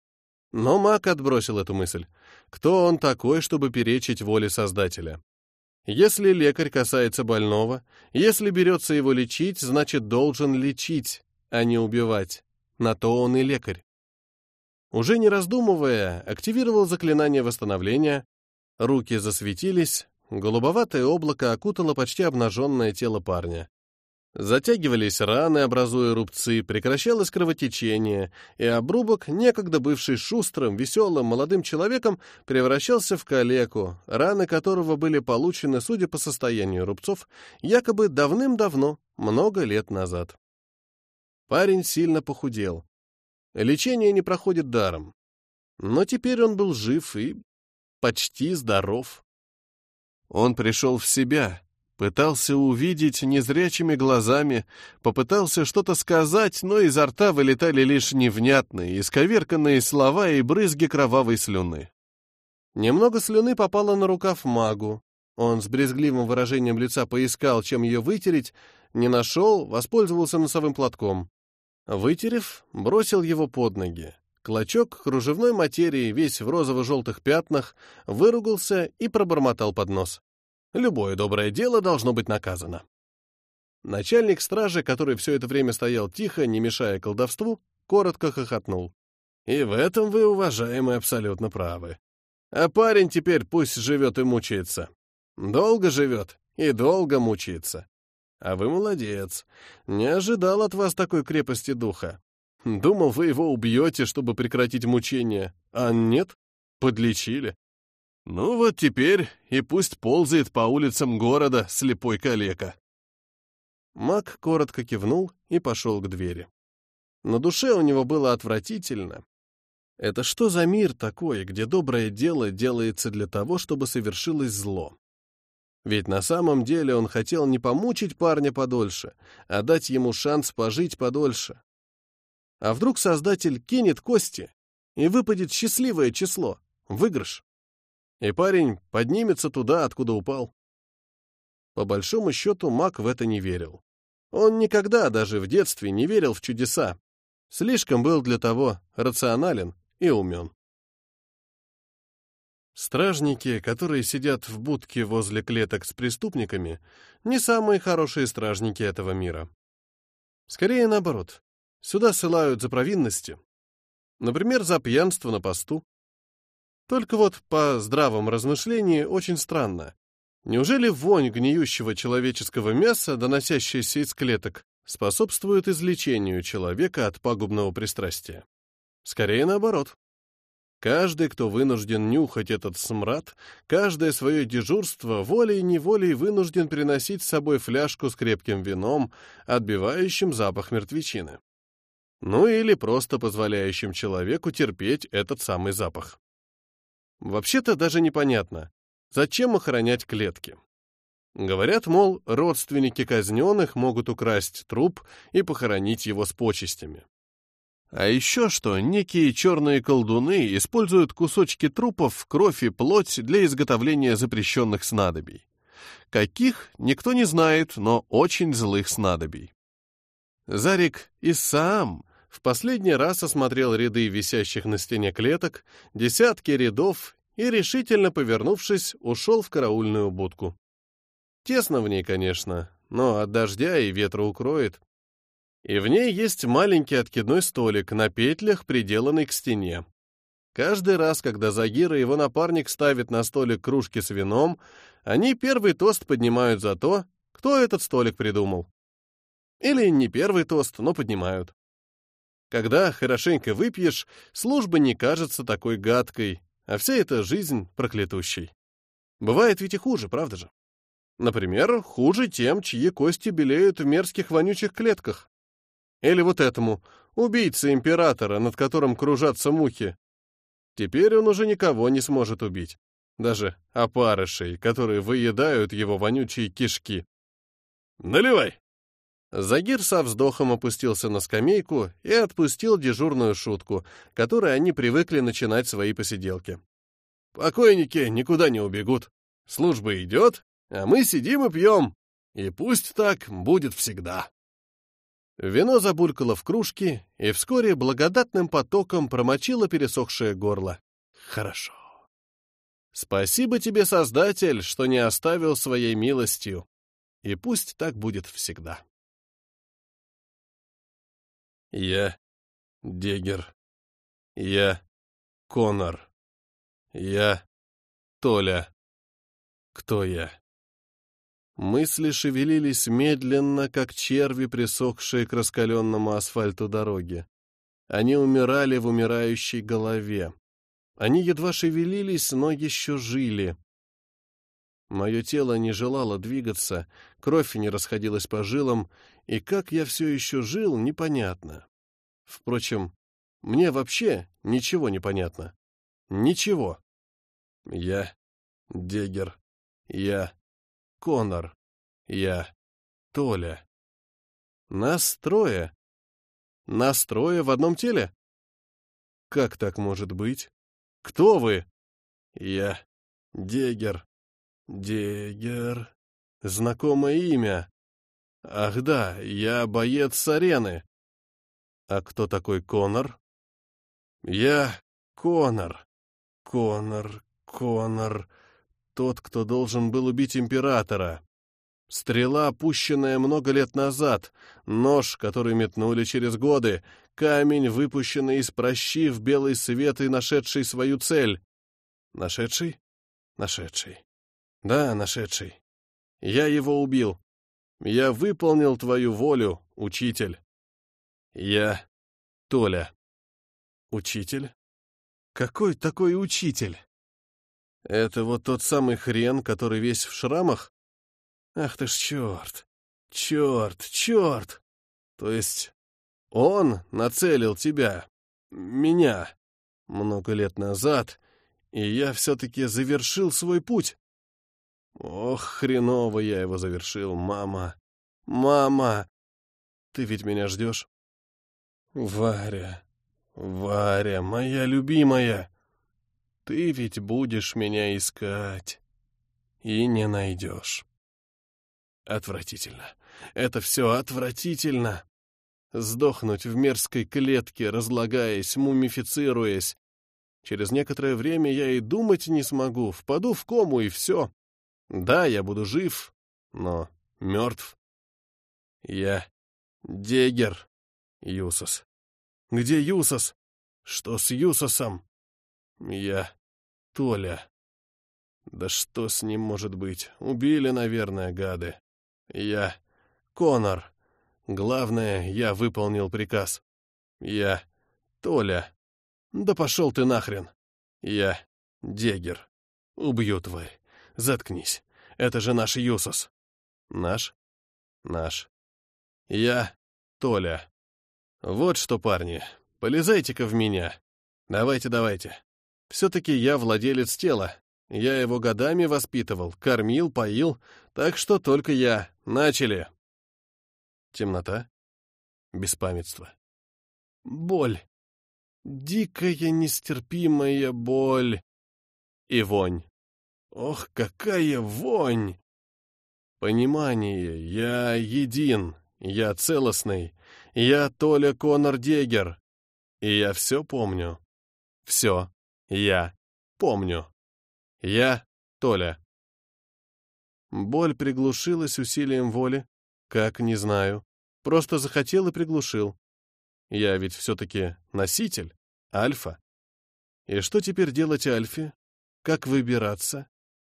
A: Но маг отбросил эту мысль. Кто он такой, чтобы перечить воле Создателя? Если лекарь касается больного, если берется его лечить, значит, должен лечить, а не убивать. На то он и лекарь. Уже не раздумывая, активировал заклинание восстановления, руки засветились, голубоватое облако окутало почти обнаженное тело парня. Затягивались раны, образуя рубцы, прекращалось кровотечение, и обрубок, некогда бывший шустрым, веселым, молодым человеком, превращался в калеку, раны которого были получены, судя по состоянию рубцов, якобы давным-давно, много лет назад. Парень сильно похудел. Лечение не проходит даром. Но теперь он был жив и почти здоров. Он пришел в себя, пытался увидеть незрячими глазами, попытался что-то сказать, но изо рта вылетали лишь невнятные, исковерканные слова и брызги кровавой слюны. Немного слюны попало на рукав магу. Он с брезгливым выражением лица поискал, чем ее вытереть, не нашел, воспользовался носовым платком. Вытерев, бросил его под ноги. Клочок кружевной материи, весь в розово-желтых пятнах, выругался и пробормотал под нос. Любое доброе дело должно быть наказано. Начальник стражи, который все это время стоял тихо, не мешая колдовству, коротко хохотнул. И в этом вы, уважаемые, абсолютно правы. А парень теперь пусть живет и мучается. Долго живет и долго мучается. А вы молодец. Не ожидал от вас такой крепости духа. Думал, вы его убьете, чтобы прекратить мучения. А нет, подлечили. Ну вот теперь и пусть ползает по улицам города слепой калека. Маг коротко кивнул и пошел к двери. На душе у него было отвратительно. Это что за мир такой, где доброе дело делается для того, чтобы совершилось зло? Ведь на самом деле он хотел не помучить парня подольше, а дать ему шанс пожить подольше. А вдруг Создатель кинет кости, и выпадет счастливое число, выигрыш? И парень поднимется туда, откуда упал. По большому счету, маг в это не верил. Он никогда, даже в детстве, не верил в чудеса. Слишком был для того рационален и умен. Стражники, которые сидят в будке возле клеток с преступниками, не самые хорошие стражники этого мира. Скорее наоборот. Сюда ссылают за провинности. Например, за пьянство на посту. Только вот по здравом размышлении очень странно. Неужели вонь гниющего человеческого мяса, доносящаяся из клеток, способствует излечению человека от пагубного пристрастия? Скорее наоборот. Каждый, кто вынужден нюхать этот смрад, каждое свое дежурство волей-неволей вынужден приносить с собой фляжку с крепким вином, отбивающим запах мертвечины. Ну или просто позволяющим человеку терпеть этот самый запах. Вообще-то даже непонятно, зачем охранять клетки. Говорят, мол, родственники казненных могут украсть труп и похоронить его с почестями. А еще что, некие черные колдуны используют кусочки трупов, кровь и плоть для изготовления запрещенных снадобий. Каких, никто не знает, но очень злых снадобий. Зарик Исаам в последний раз осмотрел ряды висящих на стене клеток, десятки рядов и, решительно повернувшись, ушел в караульную будку. Тесно в ней, конечно, но от дождя и ветра укроет. И в ней есть маленький откидной столик на петлях, приделанный к стене. Каждый раз, когда Загир и его напарник ставят на столик кружки с вином, они первый тост поднимают за то, кто этот столик придумал. Или не первый тост, но поднимают. Когда хорошенько выпьешь, служба не кажется такой гадкой, а вся эта жизнь проклятущей. Бывает ведь и хуже, правда же? Например, хуже тем, чьи кости белеют в мерзких вонючих клетках. Или вот этому, убийце императора, над которым кружатся мухи. Теперь он уже никого не сможет убить. Даже опарышей, которые выедают его вонючие кишки. «Наливай!» Загир со вздохом опустился на скамейку и отпустил дежурную шутку, которой они привыкли начинать свои посиделки. «Покойники никуда не убегут. Служба идет, а мы сидим и пьем. И пусть так будет всегда». Вино забулькало в кружке, и вскоре благодатным потоком промочило пересохшее горло. Хорошо. Спасибо тебе, Создатель, что не оставил своей милостью. И пусть так будет всегда. Я Дегер. Я Конор. Я Толя. Кто я? Мысли шевелились медленно, как черви, присохшие к раскаленному асфальту дороги. Они умирали в умирающей голове. Они едва шевелились, но еще жили. Мое тело не желало двигаться, кровь не расходилась по жилам, и как я все еще жил, непонятно. Впрочем, мне вообще ничего не понятно. Ничего. Я Дегер. Я Конор. Я Толя. Нас трое. Нас трое в одном теле? Как так может быть? Кто вы? Я Дегер. Дегер. Знакомое имя. Ах да, я боец с арены. А кто такой Конор? Я Конор. Конор, Конор. Тот, кто должен был убить императора. Стрела, пущенная много лет назад, нож, который метнули через годы, камень, выпущенный из пращи в белый свет и нашедший свою цель. Нашедший? Нашедший. Да, нашедший. Я его убил. Я выполнил твою волю, учитель. Я Толя. Учитель? Какой такой учитель? Это вот тот самый хрен, который весь в шрамах? Ах ты ж черт! Черт, черт! То есть он нацелил тебя, меня, много лет назад, и я все-таки завершил свой путь. Ох, хреново я его завершил, мама! Мама! Ты ведь меня ждешь? Варя, Варя, моя любимая! Ты ведь будешь меня искать и не найдешь. Отвратительно. Это все отвратительно. Сдохнуть в мерзкой клетке, разлагаясь, мумифицируясь. Через некоторое время я и думать не смогу, впаду в кому и все. Да, я буду жив, но мертв. Я Дегер. Юсос. Где Юсос? Что с Юсосом? Я... Толя. Да что с ним может быть? Убили, наверное, гады. Я... Конор. Главное, я выполнил приказ. Я... Толя. Да пошел ты нахрен. Я... Дегер. Убью, тварь. Заткнись. Это же наш Юсос. Наш? Наш. Я... Толя. Вот что, парни, полезайте-ка в меня. Давайте, давайте. Все-таки я владелец тела. Я его годами воспитывал, кормил, поил, так что только я. Начали. Темнота. Беспамятство. Боль. Дикая, нестерпимая боль. И вонь. Ох, какая вонь! Понимание. Я един. Я целостный. Я Толя Конор Дегер. И я все помню. Все. Я помню. Я Толя. Боль приглушилась усилием воли. Как, не знаю. Просто захотел и приглушил. Я ведь все-таки носитель. Альфа. И что теперь делать Альфе? Как выбираться?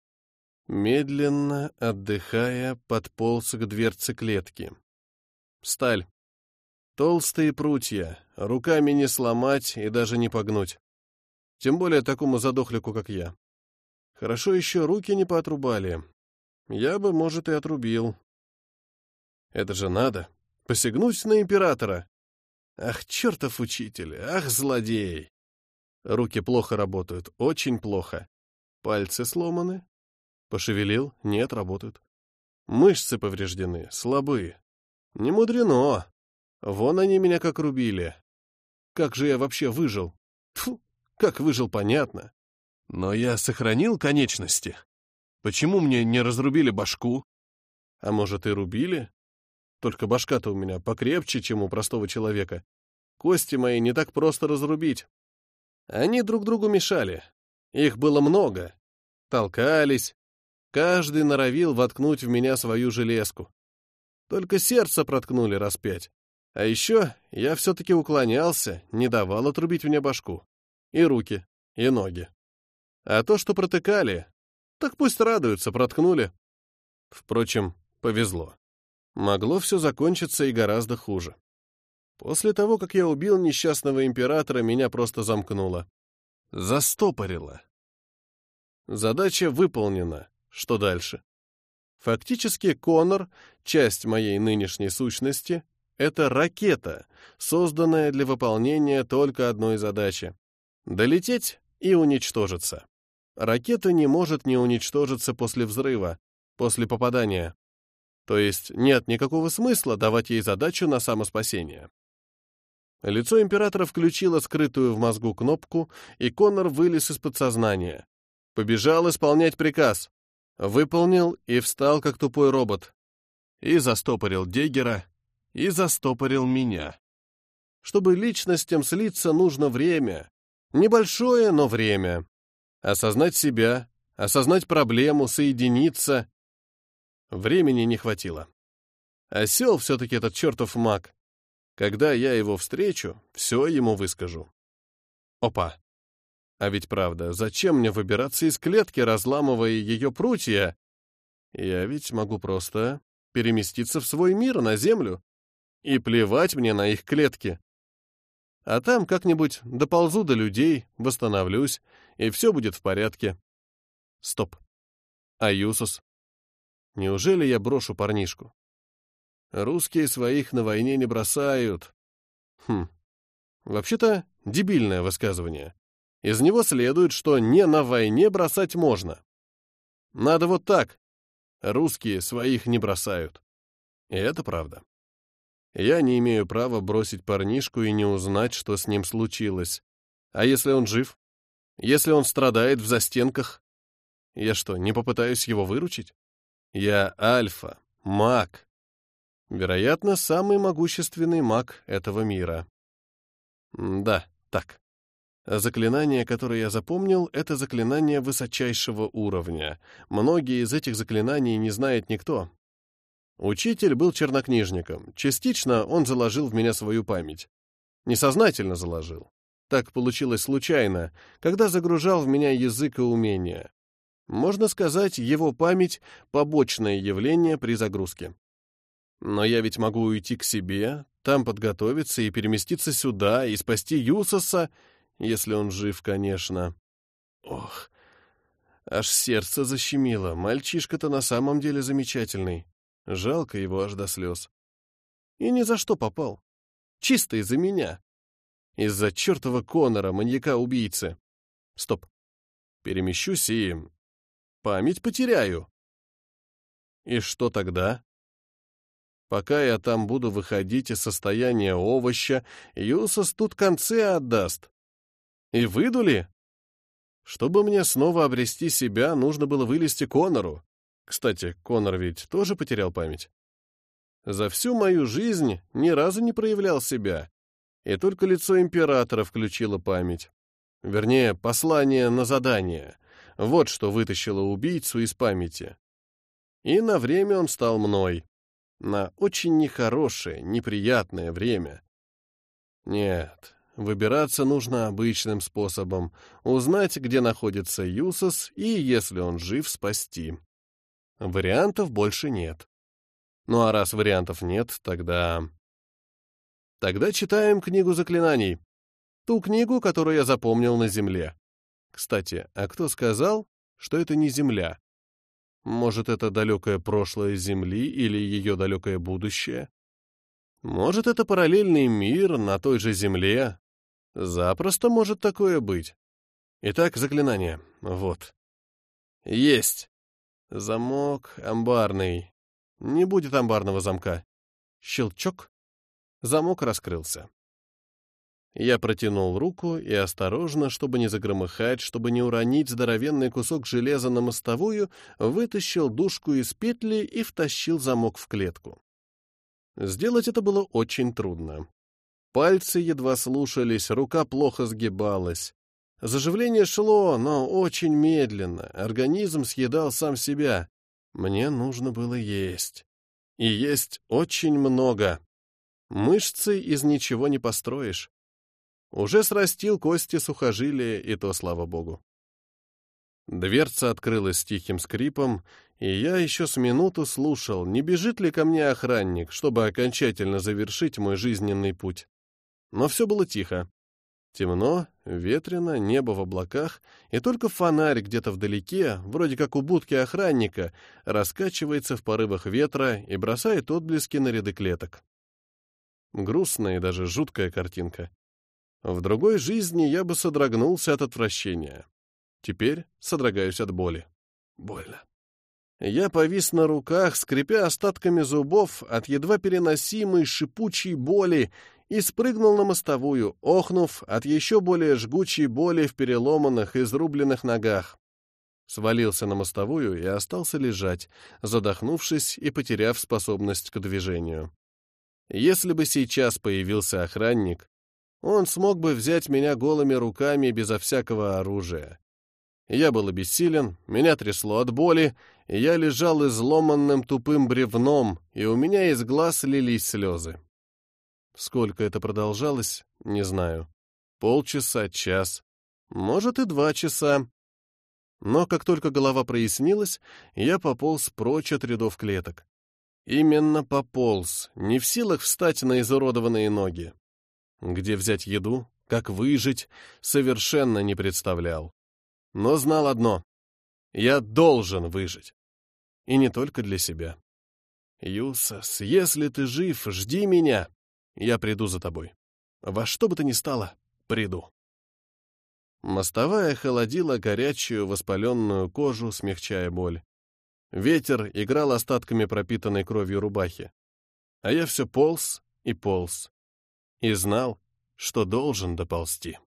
A: Медленно, отдыхая, подполз к дверце клетки. Сталь. Толстые прутья, руками не сломать и даже не погнуть. Тем более такому задохлику, как я. Хорошо еще руки не поотрубали. Я бы, может, и отрубил. Это же надо. Посягнуть на императора. Ах, чертов учитель, ах, злодей. Руки плохо работают, очень плохо. Пальцы сломаны. Пошевелил? Нет, работают. Мышцы повреждены, слабые. Не мудрено. Вон они меня как рубили. Как же я вообще выжил? Тьфу, как выжил, понятно. Но я сохранил конечности. Почему мне не разрубили башку? А может, и рубили? Только башка-то у меня покрепче, чем у простого человека. Кости мои не так просто разрубить. Они друг другу мешали. Их было много. Толкались. Каждый норовил воткнуть в меня свою железку. Только сердце проткнули раз пять. А еще я все-таки уклонялся, не давал отрубить мне башку. И руки, и ноги. А то, что протыкали, так пусть радуются, проткнули. Впрочем, повезло. Могло все закончиться и гораздо хуже. После того, как я убил несчастного императора, меня просто замкнуло. Застопорило. Задача выполнена. Что дальше? Фактически Конор, часть моей нынешней сущности, это ракета, созданная для выполнения только одной задачи — долететь и уничтожиться. Ракета не может не уничтожиться после взрыва, после попадания. То есть нет никакого смысла давать ей задачу на самоспасение. Лицо императора включило скрытую в мозгу кнопку, и Конор вылез из подсознания. Побежал исполнять приказ. Выполнил и встал, как тупой робот. И застопорил Дегера, и застопорил меня. Чтобы личностям слиться, нужно время. Небольшое, но время. Осознать себя, осознать проблему, соединиться. Времени не хватило. Осел все-таки этот чертов маг. Когда я его встречу, все ему выскажу. Опа. А ведь правда, зачем мне выбираться из клетки, разламывая ее прутья? Я ведь могу просто переместиться в свой мир, на землю. И плевать мне на их клетки. А там как-нибудь доползу до людей, восстановлюсь, и все будет в порядке. Стоп. А Юсос? Неужели я брошу парнишку? Русские своих на войне не бросают. Хм. Вообще-то дебильное высказывание. Из него следует, что не на войне бросать можно. Надо вот так. Русские своих не бросают. И это правда. Я не имею права бросить парнишку и не узнать, что с ним случилось. А если он жив? Если он страдает в застенках? Я что, не попытаюсь его выручить? Я альфа, маг. Вероятно, самый могущественный маг этого мира. Да, так. Заклинание, которое я запомнил, это заклинание высочайшего уровня. Многие из этих заклинаний не знает никто. Учитель был чернокнижником. Частично он заложил в меня свою память. Несознательно заложил. Так получилось случайно, когда загружал в меня язык и умения. Можно сказать, его память — побочное явление при загрузке. Но я ведь могу уйти к себе, там подготовиться и переместиться сюда, и спасти Юсоса, если он жив, конечно. Ох, аж сердце защемило. Мальчишка-то на самом деле замечательный. Жалко его аж до слез. И ни за что попал. Чисто из-за меня. Из-за чертова Конора, маньяка-убийцы. Стоп. Перемещусь и... память потеряю. И что тогда? Пока я там буду выходить из состояния овоща, Юсос тут концы отдаст. И выйду ли? Чтобы мне снова обрести себя, нужно было вылезти Конору. Кстати, Конор ведь тоже потерял память. За всю мою жизнь ни разу не проявлял себя, и только лицо императора включило память. Вернее, послание на задание. Вот что вытащило убийцу из памяти. И на время он стал мной. На очень нехорошее, неприятное время. Нет, выбираться нужно обычным способом. Узнать, где находится Юсос, и, если он жив, спасти. Вариантов больше нет. Ну а раз вариантов нет, тогда... Тогда читаем книгу заклинаний. Ту книгу, которую я запомнил на Земле. Кстати, а кто сказал, что это не Земля? Может, это далекое прошлое Земли или ее далекое будущее? Может, это параллельный мир на той же Земле? Запросто может такое быть. Итак, заклинание. Вот. Есть. Замок амбарный. Не будет амбарного замка. Щелчок. Замок раскрылся. Я протянул руку и осторожно, чтобы не загромыхать, чтобы не уронить здоровенный кусок железа на мостовую, вытащил дужку из петли и втащил замок в клетку. Сделать это было очень трудно. Пальцы едва слушались, рука плохо сгибалась. Заживление шло, но очень медленно. Организм съедал сам себя. Мне нужно было есть. И есть очень много. Мышцы из ничего не построишь. Уже срастил кости сухожилия, и то слава богу. Дверца открылась с тихим скрипом, и я еще с минуту слушал, не бежит ли ко мне охранник, чтобы окончательно завершить мой жизненный путь. Но все было тихо. Темно, ветрено, небо в облаках, и только фонарь где-то вдалеке, вроде как у будки охранника, раскачивается в порывах ветра и бросает отблески на ряды клеток. Грустная и даже жуткая картинка. В другой жизни я бы содрогнулся от отвращения. Теперь содрогаюсь от боли. Больно. Я повис на руках, скрипя остатками зубов от едва переносимой шипучей боли, и спрыгнул на мостовую, охнув от еще более жгучей боли в переломанных, изрубленных ногах. Свалился на мостовую и остался лежать, задохнувшись и потеряв способность к движению. Если бы сейчас появился охранник, он смог бы взять меня голыми руками безо всякого оружия. Я был обессилен, меня трясло от боли, и я лежал изломанным тупым бревном, и у меня из глаз лились слезы. Сколько это продолжалось, не знаю. Полчаса, час, может и два часа. Но как только голова прояснилась, я пополз прочь от рядов клеток. Именно пополз, не в силах встать на изуродованные ноги. Где взять еду, как выжить, совершенно не представлял. Но знал одно — я должен выжить. И не только для себя. Юсос, если ты жив, жди меня. Я приду за тобой. Во что бы то ни стало, приду. Мостовая холодила горячую воспаленную кожу, смягчая боль. Ветер играл остатками пропитанной кровью рубахи. А я все полз и полз. И знал, что должен доползти.